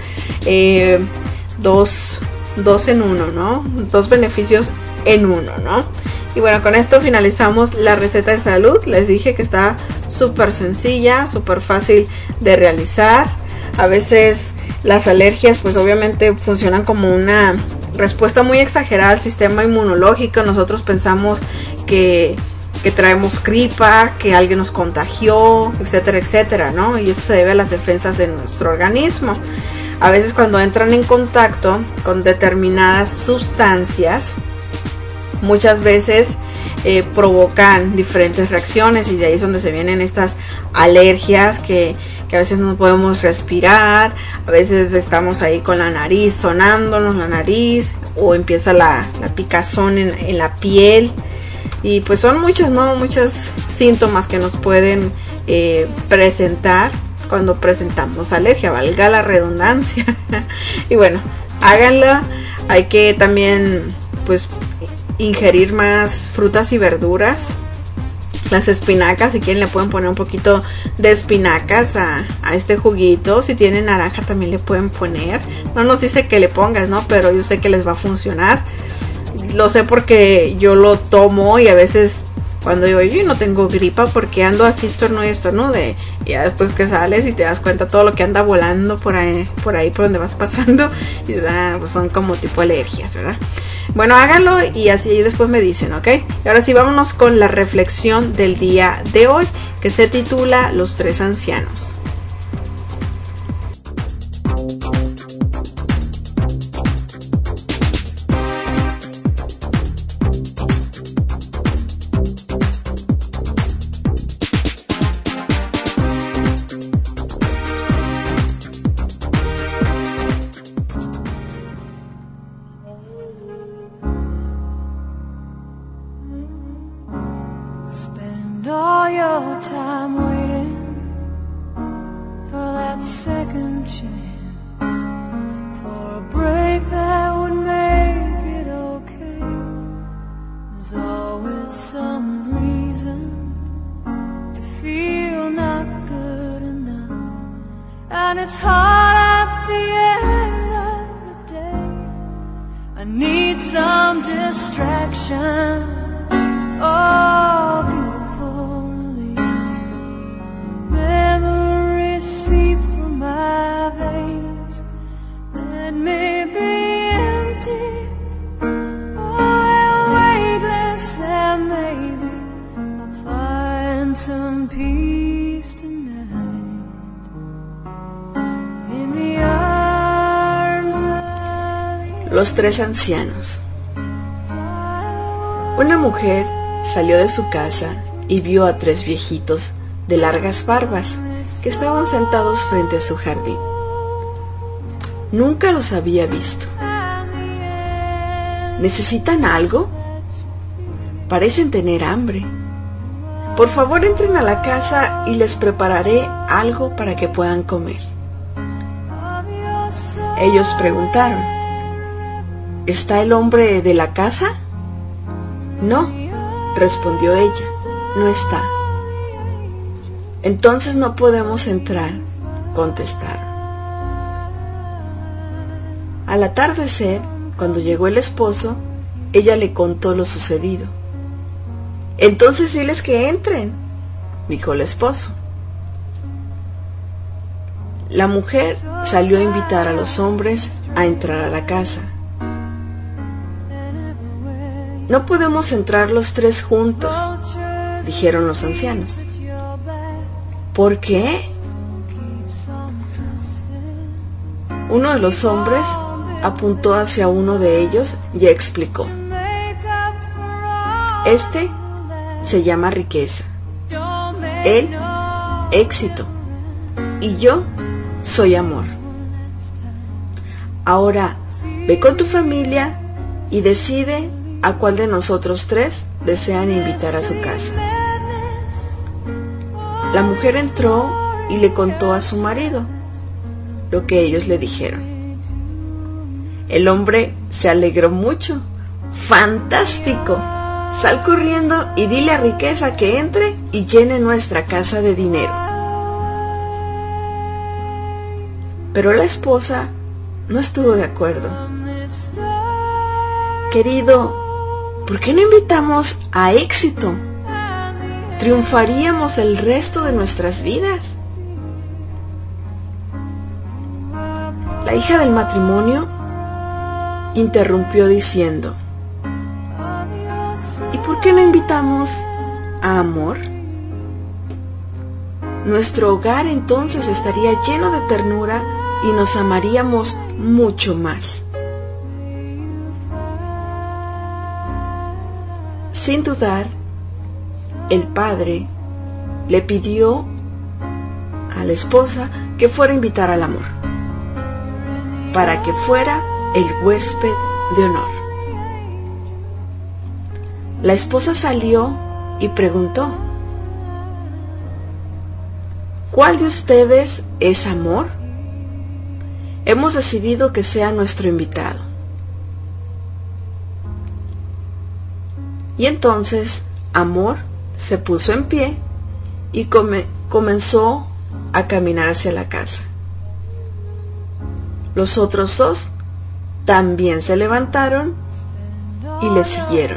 dos en uno, ¿no? Dos beneficios en uno, ¿no? Y bueno, con esto finalizamos la receta de salud. Les dije que está súper sencilla, súper fácil de realizar. A veces las alergias pues obviamente funcionan como una respuesta muy exagerada al sistema inmunológico. Nosotros pensamos que traemos gripa, que alguien nos contagió, etcétera, etcétera, ¿no? Y eso se debe a las defensas de nuestro organismo. A veces cuando entran en contacto con determinadas sustancias, muchas veces provocan diferentes reacciones, y de ahí es donde se vienen estas alergias que a veces no podemos respirar, a veces estamos ahí con la nariz, sonándonos la nariz, o empieza la picazón en la piel. Y pues son muchos síntomas que nos pueden presentar cuando presentamos alergia, valga la redundancia. Y bueno, háganlo. Hay que también pues ingerir más frutas y verduras. Las espinacas, si quieren le pueden poner un poquito de espinacas a este juguito. Si tienen naranja también le pueden poner. No nos dice que le pongas, ¿no? Pero yo sé que les va a funcionar. Lo sé porque yo lo tomo, y a veces cuando digo yo no tengo gripa porque ando así estornude, y ya después que sales y te das cuenta todo lo que anda volando por ahí por donde vas pasando, y dices, pues son como tipo alergias, ¿verdad? Bueno, háganlo y así después me dicen, ¿ok? Y ahora sí, vámonos con la reflexión del día de hoy, que se titula Los tres ancianos.
All your time waiting for that second chance, for a break that would make it okay. There's always some reason to feel not good enough, and it's hard at the end of the day. I need some distraction. Oh, beautiful release. Memories seep from my veins. Let me be empty, oh, weightless, and maybe I'll find some peace tonight in the arms of
Los tres ancianos. Una mujer salió de su casa y vio a tres viejitos de largas barbas que estaban sentados frente a su jardín. Nunca los había visto. ¿Necesitan algo? Parecen tener hambre. Por favor, entren a la casa y les prepararé algo para que puedan comer. Ellos preguntaron: ¿está el hombre de la casa? No, respondió ella, no está. Entonces no podemos entrar, contestaron. Al atardecer, cuando llegó el esposo, ella le contó lo sucedido. Entonces diles que entren, dijo el esposo. La mujer salió a invitar a los hombres a entrar a la casa. No podemos entrar los tres juntos, dijeron los ancianos. ¿Por qué? Uno de los hombres apuntó hacia uno de ellos y explicó. Este se llama riqueza, él, éxito, y yo soy amor. Ahora, ve con tu familia y decide a cuál de nosotros tres desean invitar a su casa. La mujer entró y le contó a su marido lo que ellos le dijeron. El hombre se alegró mucho. ¡Fantástico! Sal corriendo y dile a Riqueza que entre y llene nuestra casa de dinero. Pero la esposa no estuvo de acuerdo. Querido, ¿por qué no invitamos a Éxito? Triunfaríamos el resto de nuestras vidas. La hija del matrimonio interrumpió diciendo, ¿y por qué no invitamos a Amor? Nuestro hogar entonces estaría lleno de ternura y nos amaríamos mucho más. Sin dudar, el padre le pidió a la esposa que fuera a invitar al Amor, para que fuera el huésped de honor. La esposa salió y preguntó, ¿cuál de ustedes es Amor? Hemos decidido que sea nuestro invitado. Y entonces Amor se puso en pie y comenzó a caminar hacia la casa. Los otros dos también se levantaron y le siguieron.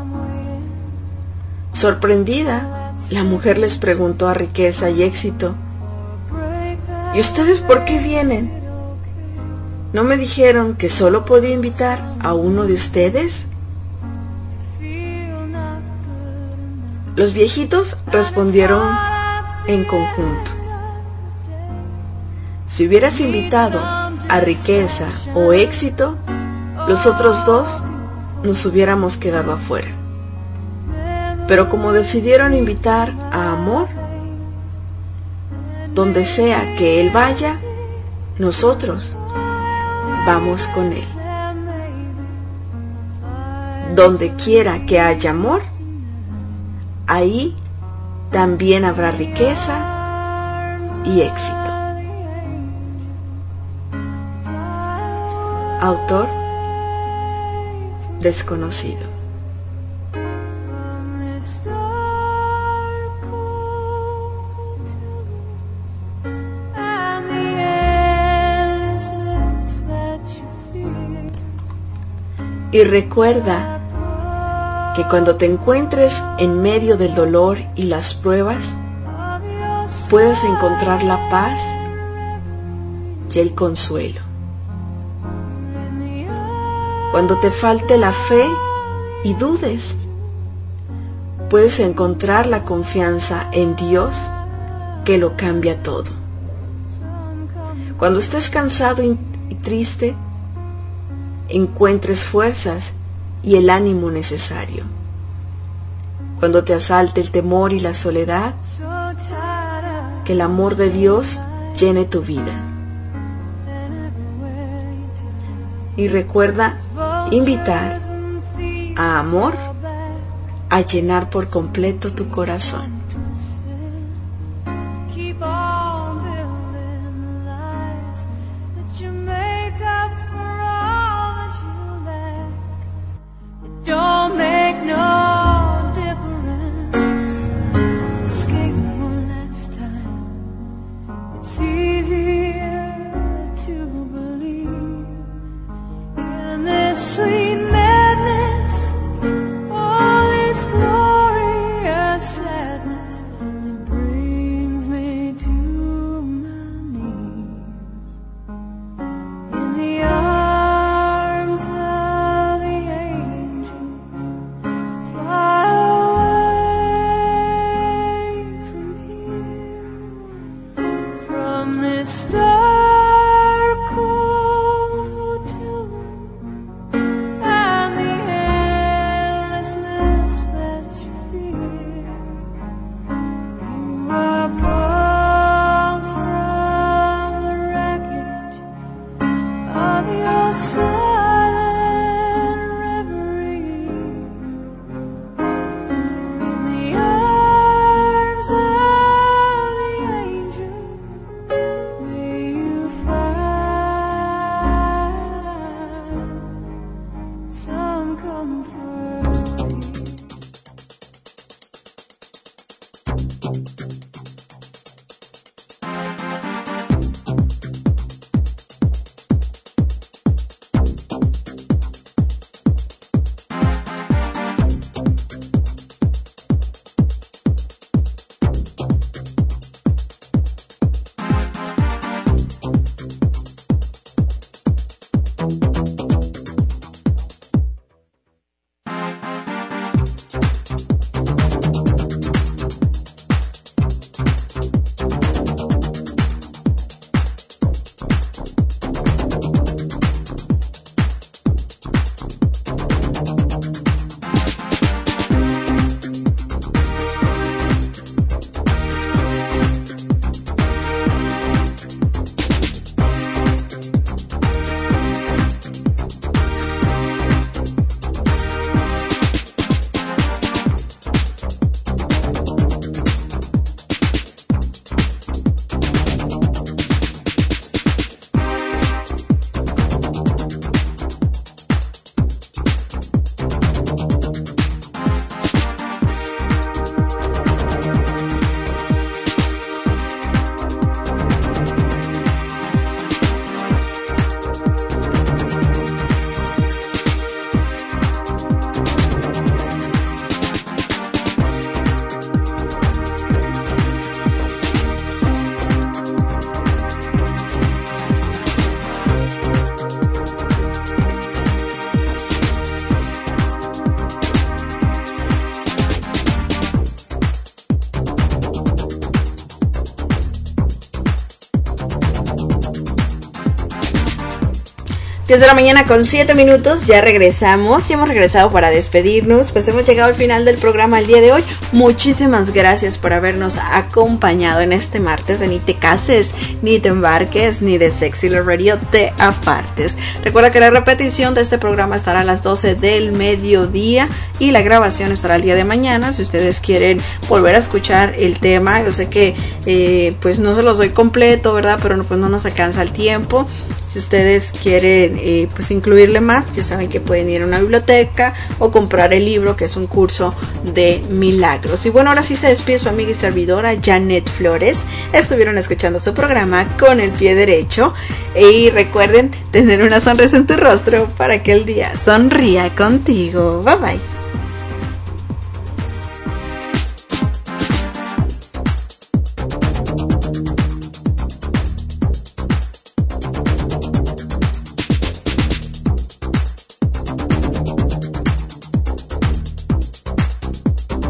Sorprendida, la mujer les preguntó a Riqueza y Éxito, ¿y ustedes por qué vienen? ¿No me dijeron que solo podía invitar a uno de ustedes? Los viejitos respondieron en conjunto, si hubieras invitado a Riqueza o Éxito, los otros dos nos hubiéramos quedado afuera. Pero como decidieron invitar a Amor, donde sea que él vaya, nosotros vamos con él. Donde quiera que haya amor, ahí también habrá riqueza y éxito. Autor desconocido. Y recuerda que cuando te encuentres en medio del dolor y las pruebas, puedes encontrar la paz y el consuelo. Cuando te falte la fe y dudes, puedes encontrar la confianza en Dios que lo cambia todo. Cuando estés cansado y triste, encuentres fuerzas y el ánimo necesario. Cuando te asalte el temor y la soledad, que el amor de Dios llene tu vida. Y recuerda invitar a Amor a llenar por completo tu corazón.
Don't make no
10 de la mañana con 7 minutos, ya regresamos, ya hemos regresado para despedirnos, pues hemos llegado al final del programa el día de hoy. Muchísimas gracias por habernos acompañado en este martes de Ni te cases, ni te embarques, ni de Sexy Love Radio te apartes. Recuerda que la repetición de este programa estará a las 12 del mediodía y la grabación estará el día de mañana. Si ustedes quieren volver a escuchar el tema, yo sé que pues no se los doy completo, ¿verdad? Pero no, pues no nos alcanza el tiempo. Si ustedes quieren pues incluirle más, ya saben que pueden ir a una biblioteca o comprar el libro, que es un curso de milagros. Y bueno, ahora sí se despide su amiga y servidora Janet Flores. Estuvieron escuchando su programa Con el Pie Derecho. Y recuerden tener una sonrisa en tu rostro para que el día sonría contigo. Bye bye.